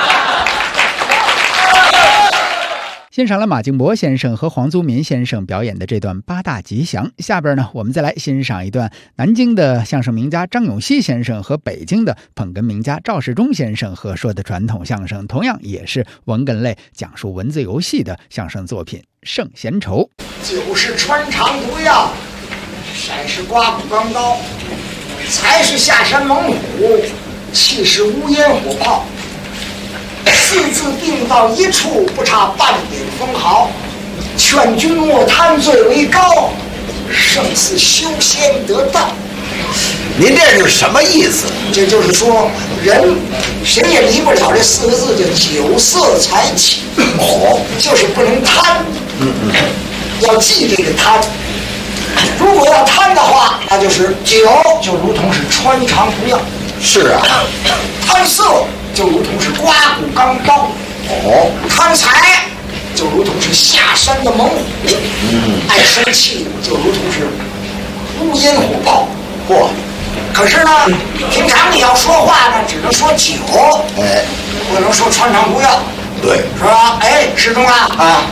欣赏了马敬博先生和黄宗民先生表演的这段八大吉祥，下边呢，我们再来欣赏一段南京的相声名家张永熙先生和北京的捧哏名家赵世忠先生合说的传统相声，同样也是文哏类讲述文字游戏的相声作品《圣贤愁》。 酒是穿肠毒药，色是刮骨钢刀，财是下山猛虎，气是乌烟火炮。四字定到一处，不差半点分毫。劝君莫贪最为高，胜似修仙得道。 您这是什么意思？ 这就是说，人谁也离不了这四个字，叫酒色财气。就是不能贪。要记这个贪。如果要贪的话，那就是酒就如同是穿肠毒药。 是啊， 贪色就如同是刮骨钢刀。贪财就如同是下山的猛虎。爱生气就如同是乌烟火炮。可是呢，平常你要说话呢，只能说酒，不能说穿肠毒药。 对， 是吧？哎，师兄啊，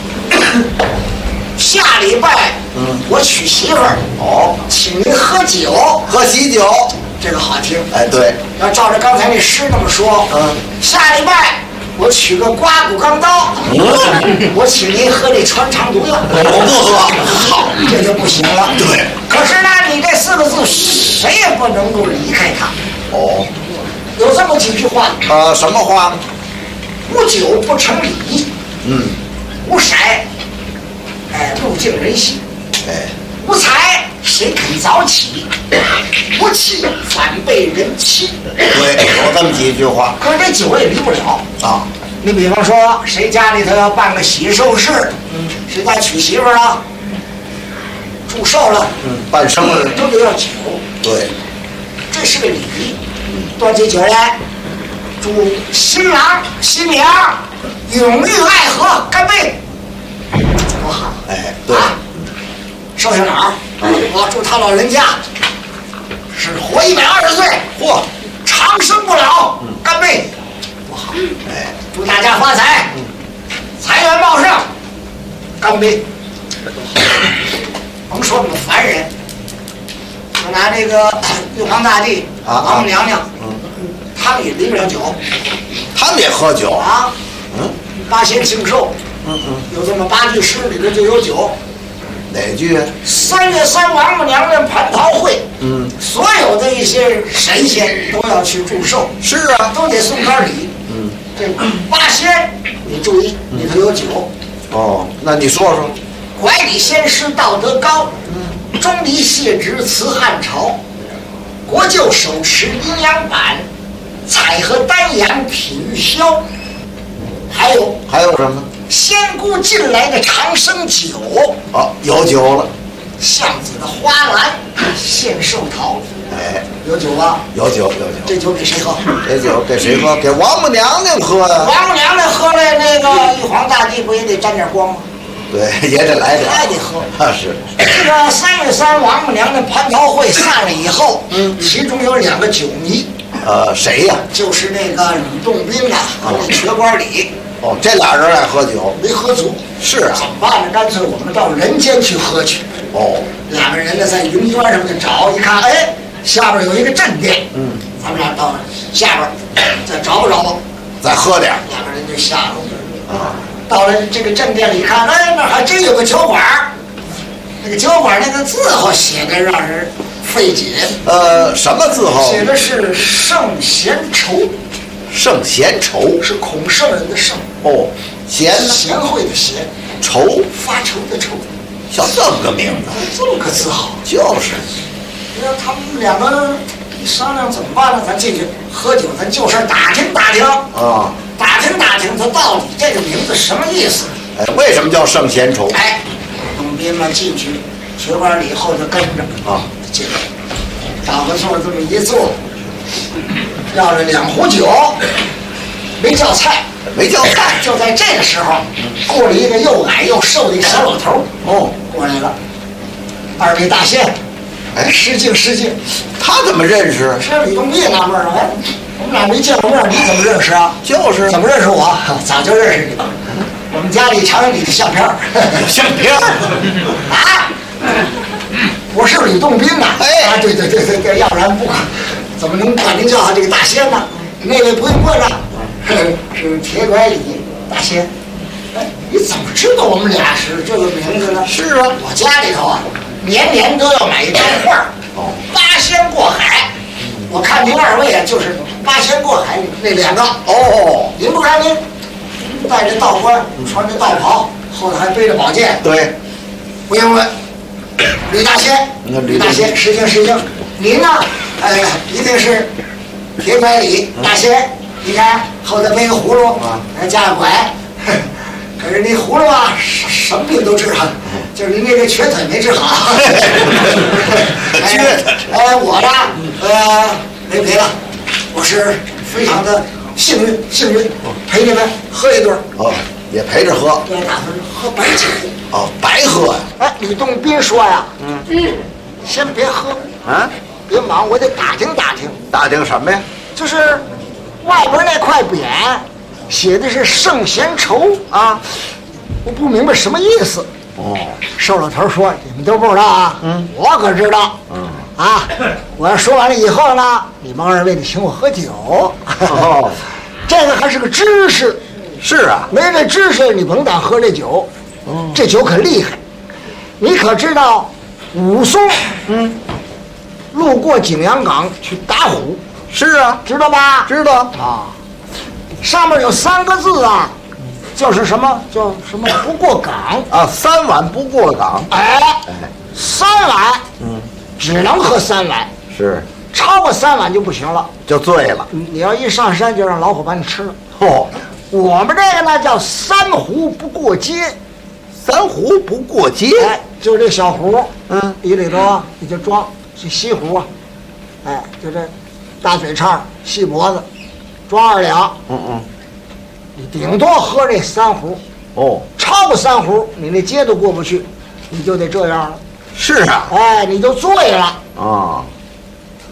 下礼拜我娶媳妇儿，请您喝酒， 喝喜酒， 这个好听。 哎，对， 要照着刚才那诗那么说，下礼拜我取个刮骨钢刀，我请您喝这穿肠毒药， 我不喝， 好，这就不行了。 对， 可是呢，你这四个字谁也不能够离开它。有这么几句话。 什么话？ 无酒不成礼。无色，不敬人心。无财，谁肯早起？无气，反被人欺。 对，有这么几句话。 可是这酒也离不了啊。 你比方说，谁家里头要办个喜寿事，谁家娶媳妇了，祝寿了， 办生日都得要酒。 对， 这是个礼仪。端起酒来，祝新郎新娘永浴爱河，干杯！多好！ 对。 寿星哪儿？我祝他老人家是活120岁， 嚯， 长生不老，干杯！不好，哎，祝大家发财，财源茂盛，干杯！甭说我们凡人，就拿这个玉皇大帝、王母娘娘，他们也离不了酒， 他们也喝酒啊。八仙庆寿，有这么8句诗，里边就有酒。 哪句 ？3月3王母娘娘蟠桃会，所有的一些神仙都要去祝寿。 是啊， 都得送点礼。这八仙，你注意，里头有酒。 哦，那你说说。 拐李仙师道德高，钟离谢职辞汉朝，国舅手持阴阳板，采荷丹阳品玉箫。还有什么？ 仙姑进来的长生酒。 哦，有酒了。 巷子的花篮献寿桃。 哎， 有酒吧？ 有酒。 这酒给谁喝？ 这酒给谁喝？给王母娘娘喝呀。 王母娘娘喝了，那个玉皇大帝不也得沾点光吗？ 对，也得来点。 还得喝。 是。 这个3月3王母娘娘蟠桃会散了以后，其中有2个酒迷。 谁呀？ 就是那个吕洞宾啊和那瘸官李。 哦，这俩人爱喝酒， 没喝足。 是啊。 怎么办呢？干脆我们到人间去喝去。 哦 ，2个人呢在云端上就找，一看，哎，下边有一个镇店。咱们俩到下边再找吧， 再喝点。 2个人就下楼。啊，到了这个镇店里一看，哎，那还真有个酒馆。那个酒馆那个字号写的让人费解。 什么字号？ 写的是圣贤愁。 圣贤愁是孔圣人的圣。 哦，贤贤惠的贤， 愁发愁的愁， 叫这么个名字， 这么个字号。 就是。 那他们2个一商量怎么办呢？咱进去喝酒，咱就事打听打听啊， 打听他到底这个名字什么意思？ 哎，为什么叫圣贤愁？ 哎，董斌们进去，瘸官李后就跟着啊，进来，找个座这么一坐。要了2壶酒，没叫菜，就在这个时候，过了一个又矮又瘦的一个小老头。过来了，2位大仙，哎，失敬。 他怎么认识？ 这吕洞宾纳闷了，哎，我们俩没见过面，你怎么认识啊？ 就是怎么认识我？早就认识你了。我们家里常有你的相片。 相片啊？我是吕洞宾呐。哎，对，要不然不怎么能管您叫这个大仙呢？那位不用问了，是铁拐李大仙。哎，你怎么知道我们俩是这个名字呢？ 是啊， 我家里头啊，年都要买一张画，八仙过海。我看您2位啊，就是八仙过海那2个。哦，您不看您戴着道冠，穿着道袍，后头还背着宝剑。 对， 不用问，吕大仙，失敬。您呢？一定是铁拐李大仙。你看后头背个葫芦，还加个拐。可是那葫芦啊，什么病都治好，就是您这个瘸腿没治好。瘸腿。我呢，没赔了，我是非常的幸运，陪你们喝一顿。 哦，也陪着喝。 对，打算喝白酒。 哦，白喝呀。 哎，吕洞宾说呀，先别喝啊。 别忙，我得打听。 打听什么呀？ 就是外边那块匾写的是圣贤愁啊，我不明白什么意思。哦，瘦老头说你们都不知道啊，我可知道。啊，我要说完了以后呢，你们2位得请我喝酒。哦，这个还是个知识。 是啊， 没这知识你甭敢喝这酒。这酒可厉害。你可知道武松路过景阳岗去打虎？ 是啊， 知道吧？ 知道啊。上面有3个字啊，就是什么叫什么不过岗啊，3碗不过岗。 哎，3碗，只能喝3碗， 是超过3碗就不行了， 就醉了。 你要一上山就让老虎把你吃了。哦，我们这个呢叫3壶不过街。 3壶不过街， 哎，就这小壶，里头你就装这西壶啊，哎，就这大嘴叉、细脖子，装2两。你顶多喝这3壶。哦，超过3壶，你那街都过不去，你就得这样了。 是啊， 哎，你就醉了啊。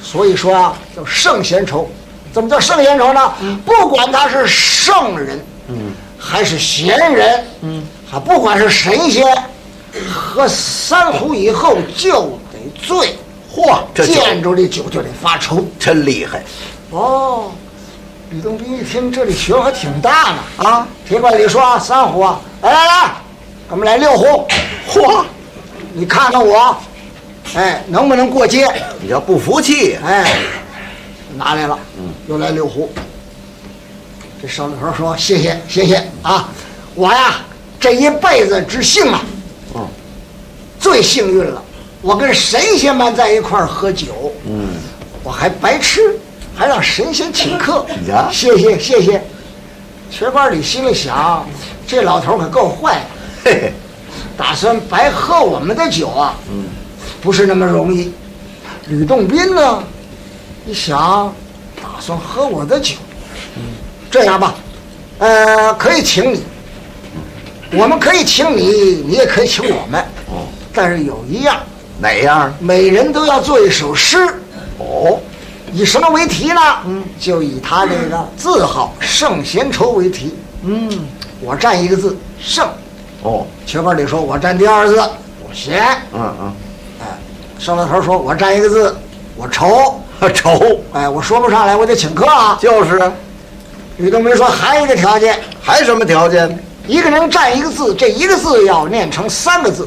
所以说啊，叫圣贤愁。怎么叫圣贤愁呢？不管他是圣人，还是贤人，还不管是神仙，喝3壶以后就得醉。 嚯，这见着这酒就得发愁， 真厉害。 哦，吕洞宾一听这里学问还挺大呢啊！铁拐李说3壶啊，来，我们来6壶。 嚯， 你看看我，哎，能不能过街？ 你要不服气， 哎，拿来了，又来6壶。这少老头说：“谢谢啊，我呀这一辈子之幸啊，最幸运了。我跟神仙们在一块儿喝酒，我还白吃，还让神仙请客。谢谢。”瘸板里心里想，这老头可够坏的，打算白喝我们的酒啊，不是那么容易。吕洞宾呢，一想，打算喝我的酒，这样吧，可以请你，我们可以请你，你也可以请我们，但是有一样。 哪样？ 每人都要做一首诗。以什么为题呢？就以他这个字号圣贤愁为题。我占一个字圣。瘸板里说我占第2字我贤。少老头说我占一个字我愁。哎，我说不上来，我得请客啊。 就是。 吕洞宾说还有一个条件。 还什么条件？ 一个人占一个字，这一个字要念成3个字。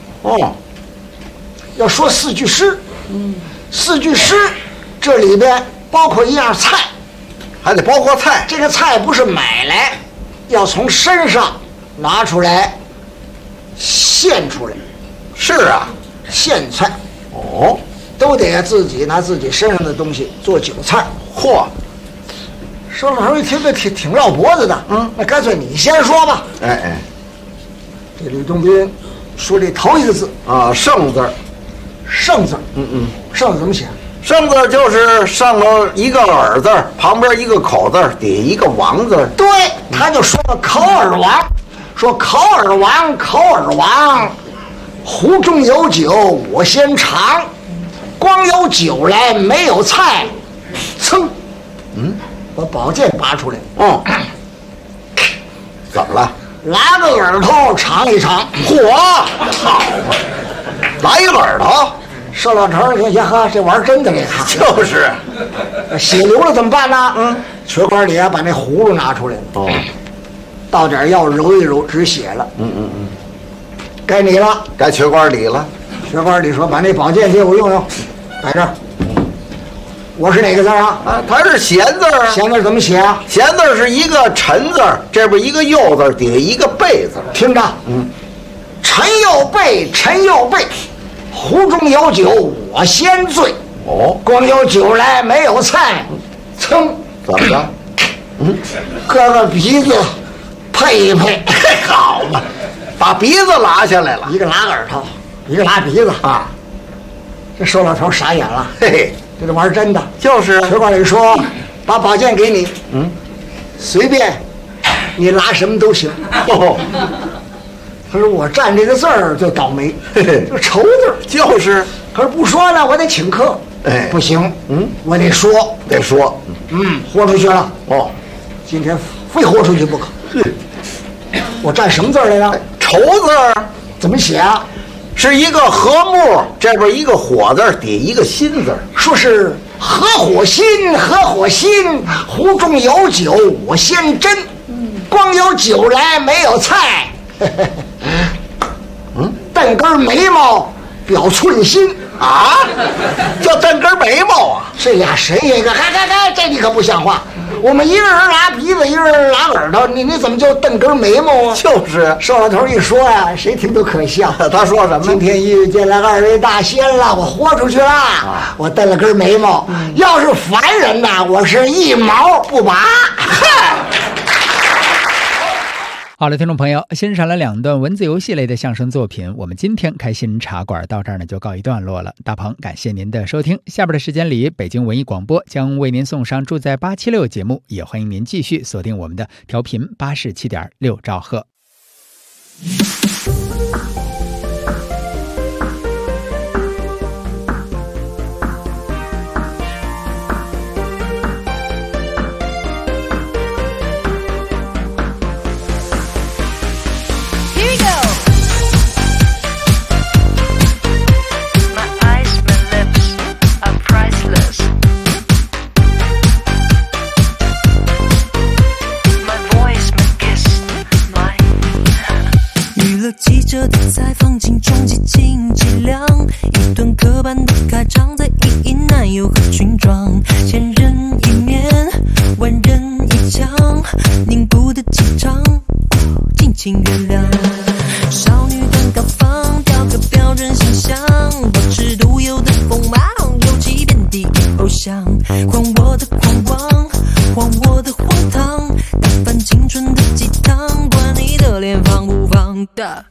要说4句诗，4句诗，这里边包括一样菜， 还得包括菜。 这个菜不是买来，要从身上拿出来，献出来。 是啊， 献菜。都得自己拿自己身上的东西做酒菜。 嚯！ 少老头一听这挺绕脖子的，那干脆你先说吧。这吕洞宾说这头一个字啊，圣字。 圣字，圣字怎么写？ 圣字就是上头一个耳字，旁边一个口字，底下一个王字。 对，他就说个口耳王，说口耳王，壶中有酒我先尝，光有酒来没有菜，噌，把宝剑拔出来， 怎么了？ 拉个耳朵尝一尝。 嚯，好，来一个耳朵。 少老头说：“呀呵，这玩意儿真的给他。” 就是， 血流了怎么办呢？瘸管里啊，把那葫芦拿出来了。倒点药揉一揉，止血了。该你了， 该瘸管里了。 瘸管里说：“把那宝剑给我用用，摆这儿。”我是哪个字啊？ 它是闲字啊。 闲字怎么写啊？ 闲字是一个陈字，这边一个右字，底下一个贝字。 听着，陈右贝，壶中有酒我先醉。光有酒来没有菜，噌， 怎么着？ 搁个鼻子配一配。 好嘛，把鼻子拉下来了， 一个拉耳朵，一个拉鼻子啊。这瘦老头傻眼了，这玩意儿真的。 就是瘸管里说，把宝剑给你，随便你拉什么都行。他说我占这个字儿就倒霉，这愁字就是。 可是不说呢，我得请客。不行，我得说，豁出去了。今天非豁出去不可。我占什么字来着？ 愁字怎么写啊？ 是一个和木，这边一个火字，底一个心字。 说是合伙心，壶中有酒我先斟，光有酒来没有菜。瞪根眉毛表寸心啊，叫瞪根眉毛啊！ 这俩谁一个？这你可不像话！我们一个人拉鼻子，一个人拉耳朵，你怎么就瞪根眉毛啊？ 就是瘦老头一说呀，谁听都可笑。 他说什么？ 今天遇见了2位大仙了，我豁出去了，我瞪了根眉毛。要是凡人呐，我是一毛不拔。 好了，听众朋友，欣赏了2段文字游戏类的相声作品，我们今天开心茶馆到这儿呢就告一段落了。大鹏感谢您的收听，下边的时间里，北京文艺广播将为您送上住在876节目，也欢迎您继续锁定我们的调频87.6兆赫。 钢琴中极尽伎俩，一段刻板的开场，在意义男友和裙装，千人一面，万人一腔，凝固的气场，尽情原谅。少女蛋糕放雕刻标准形象，保持独有的锋芒，尤其遍地偶像，狂我的狂妄，荒我的荒唐，打翻青春的鸡汤，管你的脸放不放的。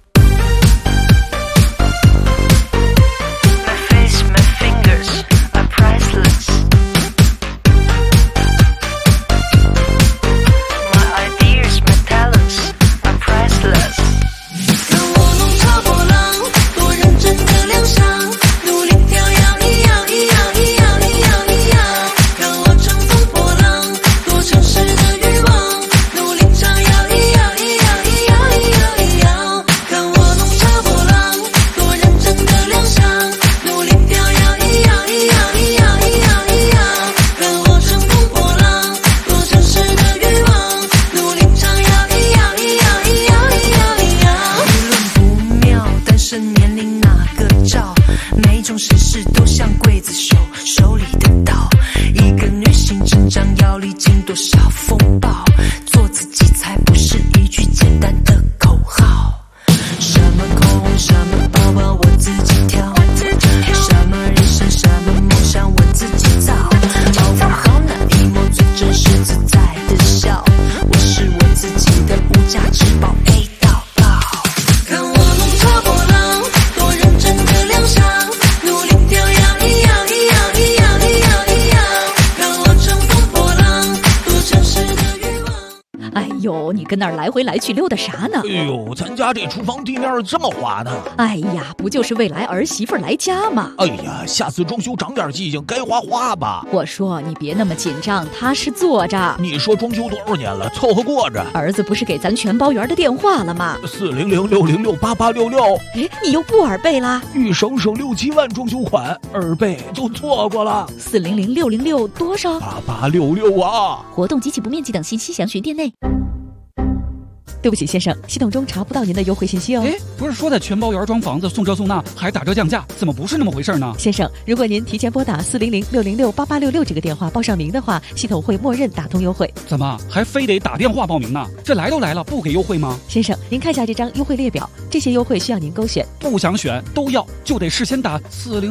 你跟那儿来回来去溜达啥呢？ 哎呦，咱家这厨房地面这么滑呢。 哎呀，不就是未来儿媳妇来家吗？ 哎呀，下次装修长点记性，该花花吧。 我说你别那么紧张，踏实坐着。 你说装修多少年了，凑合过着。 儿子不是给咱全包园的电话了吗 ？400-606-8866。 哎，你又不耳背啦？ 欲省省6、7万装修款，耳背就错过了。 400-606多少 ？8866啊！ 活动及其不面积等信息详询店内。对不起，先生，系统中查不到您的优惠信息哦。 哎，不是说在全包园装房子送这送那还打折降价，怎么不是那么回事呢？ 先生，如果您提前拨打400-606-8866这个电话报上名的话，系统会默认打通优惠。 怎么还非得打电话报名呢？这来都来了，不给优惠吗？ 先生，您看下这张优惠列表，这些优惠需要您勾选。 不想选都要，就得事先打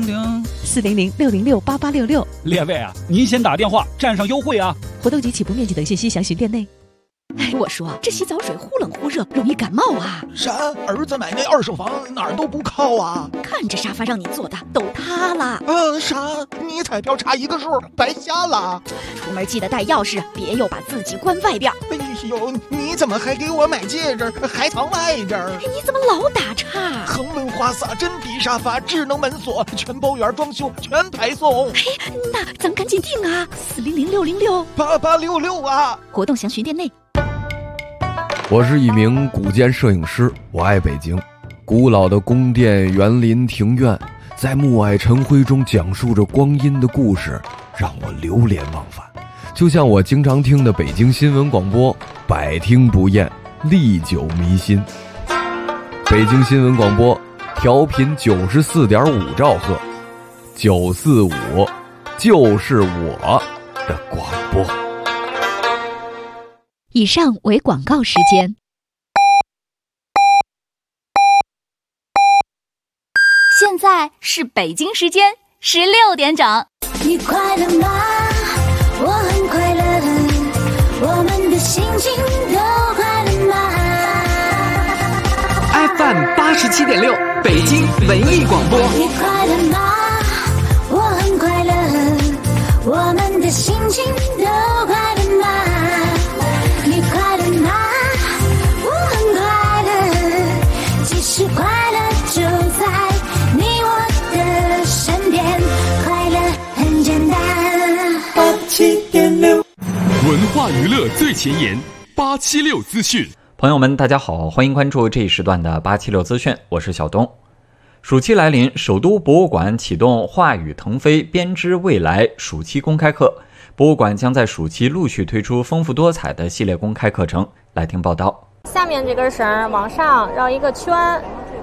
400-606-8866。 列位啊，您先打电话占上优惠啊！ 活动及起步面积等信息详询店内。哎，我说这洗澡水忽冷忽热，容易感冒啊！ 啥？儿子买那二手房哪儿都不靠啊！ 看这沙发让你坐的都塌了。 啥？你彩票差一个数，白瞎了。 出门记得带钥匙，别又把自己关外边。 哎呦，你怎么还给我买戒指，还藏外边？ 你怎么老打岔？ 恒温花洒、真皮沙发、智能门锁，全包园装修全排送。 哎，那咱赶紧订啊！400-606-8866 啊！ 活动详询店内。 我是一名古建摄影师，我爱北京。古老的宫殿、园林、庭院，在暮霭晨辉中讲述着光阴的故事，让我流连忘返。就像我经常听的北京新闻广播，百听不厌，历久弥新。北京新闻广播调频94.5兆赫，945就是我的广播。 以上为广告时间。 现在是北京时间16点整。 你快乐吗？我很快乐，我们的心情都快乐吗 ？FM 87.6，北京文艺广播。 你快乐吗？我很快乐，我们的心情都快乐吗？你快乐吗？我很快乐，其实快乐就在你我的身边，快乐很简单。87.6， 文化娱乐最前沿，876资讯。 朋友们，大家好，欢迎关注这一时段的876资讯，我是小东。暑期来临，首都博物馆启动话语腾飞编织未来暑期公开课。博物馆将在暑期陆续推出丰富多彩的系列公开课程。来听报道。 下面这根绳往上绕一个圈，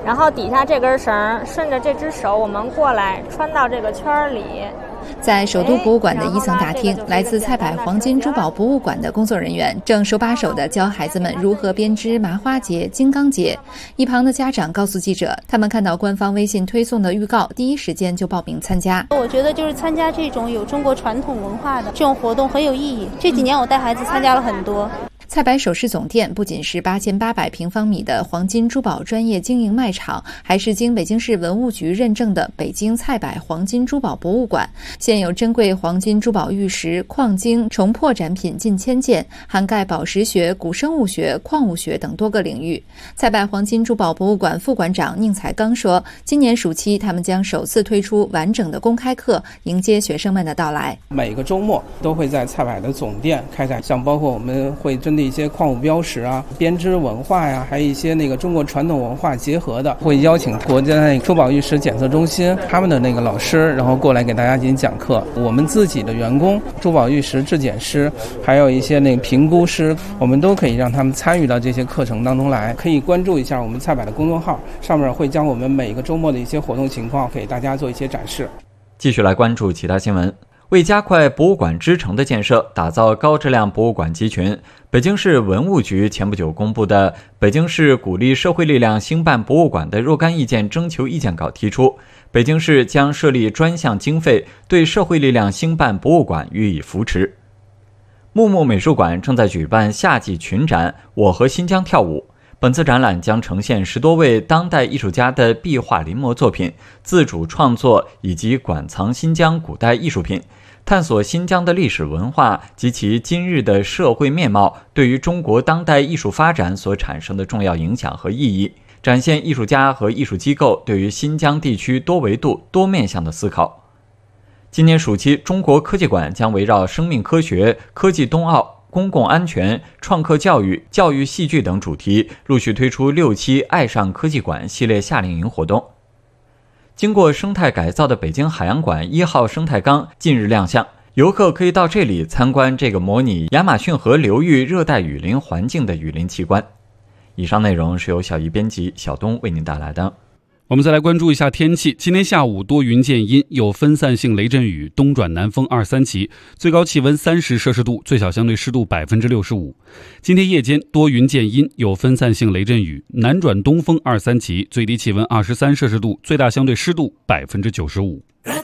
然后底下这根绳顺着这只手我们过来穿到这个圈里。 在首都博物馆的1层大厅，来自蔡柏黄金珠宝博物馆的工作人员正手把手地教孩子们如何编织麻花结、金刚结。一旁的家长告诉记者，他们看到官方微信推送的预告，第一时间就报名参加。 我觉得就是参加这种有中国传统文化的这种活动很有意义。这几年我带孩子参加了很多。 蔡柏首饰总店不仅是8800平方米的黄金珠宝专业经营卖场，还是经北京市文物局认证的北京蔡柏黄金珠宝博物馆。现有珍贵黄金珠宝玉石、矿晶、重破展品近1000件，涵盖宝石学、古生物学、矿物学等多个领域。蔡柏黄金珠宝博物馆副馆长宁才刚说，今年暑期他们将首次推出完整的公开课，迎接学生们的到来。 每个周末都会在蔡柏的总店开展，像包括我们会针对一些矿物标识啊、编织文化呀，还有一些中国传统文化结合的，会邀请国家珠宝玉石检测中心他们的老师，然后过来给大家进行讲课。我们自己的员工、珠宝玉石质检师，还有一些评估师，我们都可以让他们参与到这些课程当中来。可以关注一下我们蔡柏的公众号，上面会将我们每个周末的一些活动情况给大家做一些展示。 继续来关注其他新闻。为加快博物馆之城的建设，打造高质量博物馆集群，北京市文物局前不久公布的《北京市鼓励社会力量兴办博物馆的若干意见》征求意见稿提出，北京市将设立专项经费，对社会力量兴办博物馆予以扶持。木木美术馆正在举办夏季群展《我和新疆跳舞》。本次展览将呈现10多位当代艺术家的壁画临摹作品、自主创作以及馆藏新疆古代艺术品，探索新疆的历史文化及其今日的社会面貌对于中国当代艺术发展所产生的重要影响和意义，展现艺术家和艺术机构对于新疆地区多维度、多面向的思考。今年暑期，中国科技馆将围绕生命科学、科技冬奥、公共安全、创客教育、教育戏剧等主题，陆续推出6期爱上科技馆系列夏令营活动。经过生态改造的北京海洋馆1号生态缸近日亮相，游客可以到这里参观这个模拟亚马逊河流域热带雨林环境的雨林奇观。以上内容是由小姨编辑小东为您带来的。 我们再来关注一下天气。今天下午多云见阴，有分散性雷阵雨，东转南风2、3级，最高气温30摄氏度，最小相对湿度65%。今天夜间多云见阴，有分散性雷阵雨，南转东风2、3级，最低气温23摄氏度，最大相对湿度95%。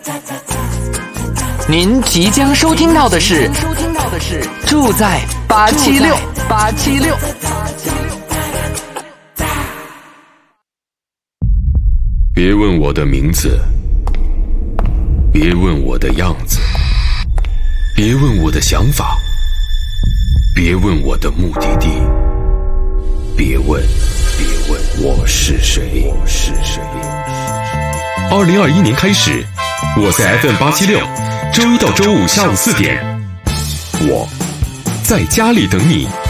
您即将收听到的是住在876。 别问我的名字，别问我的样子，别问我的想法，别问我的目的地，别问我是谁。2021年开始，我在 FM876，周一到周五下午4点，我在家里等你。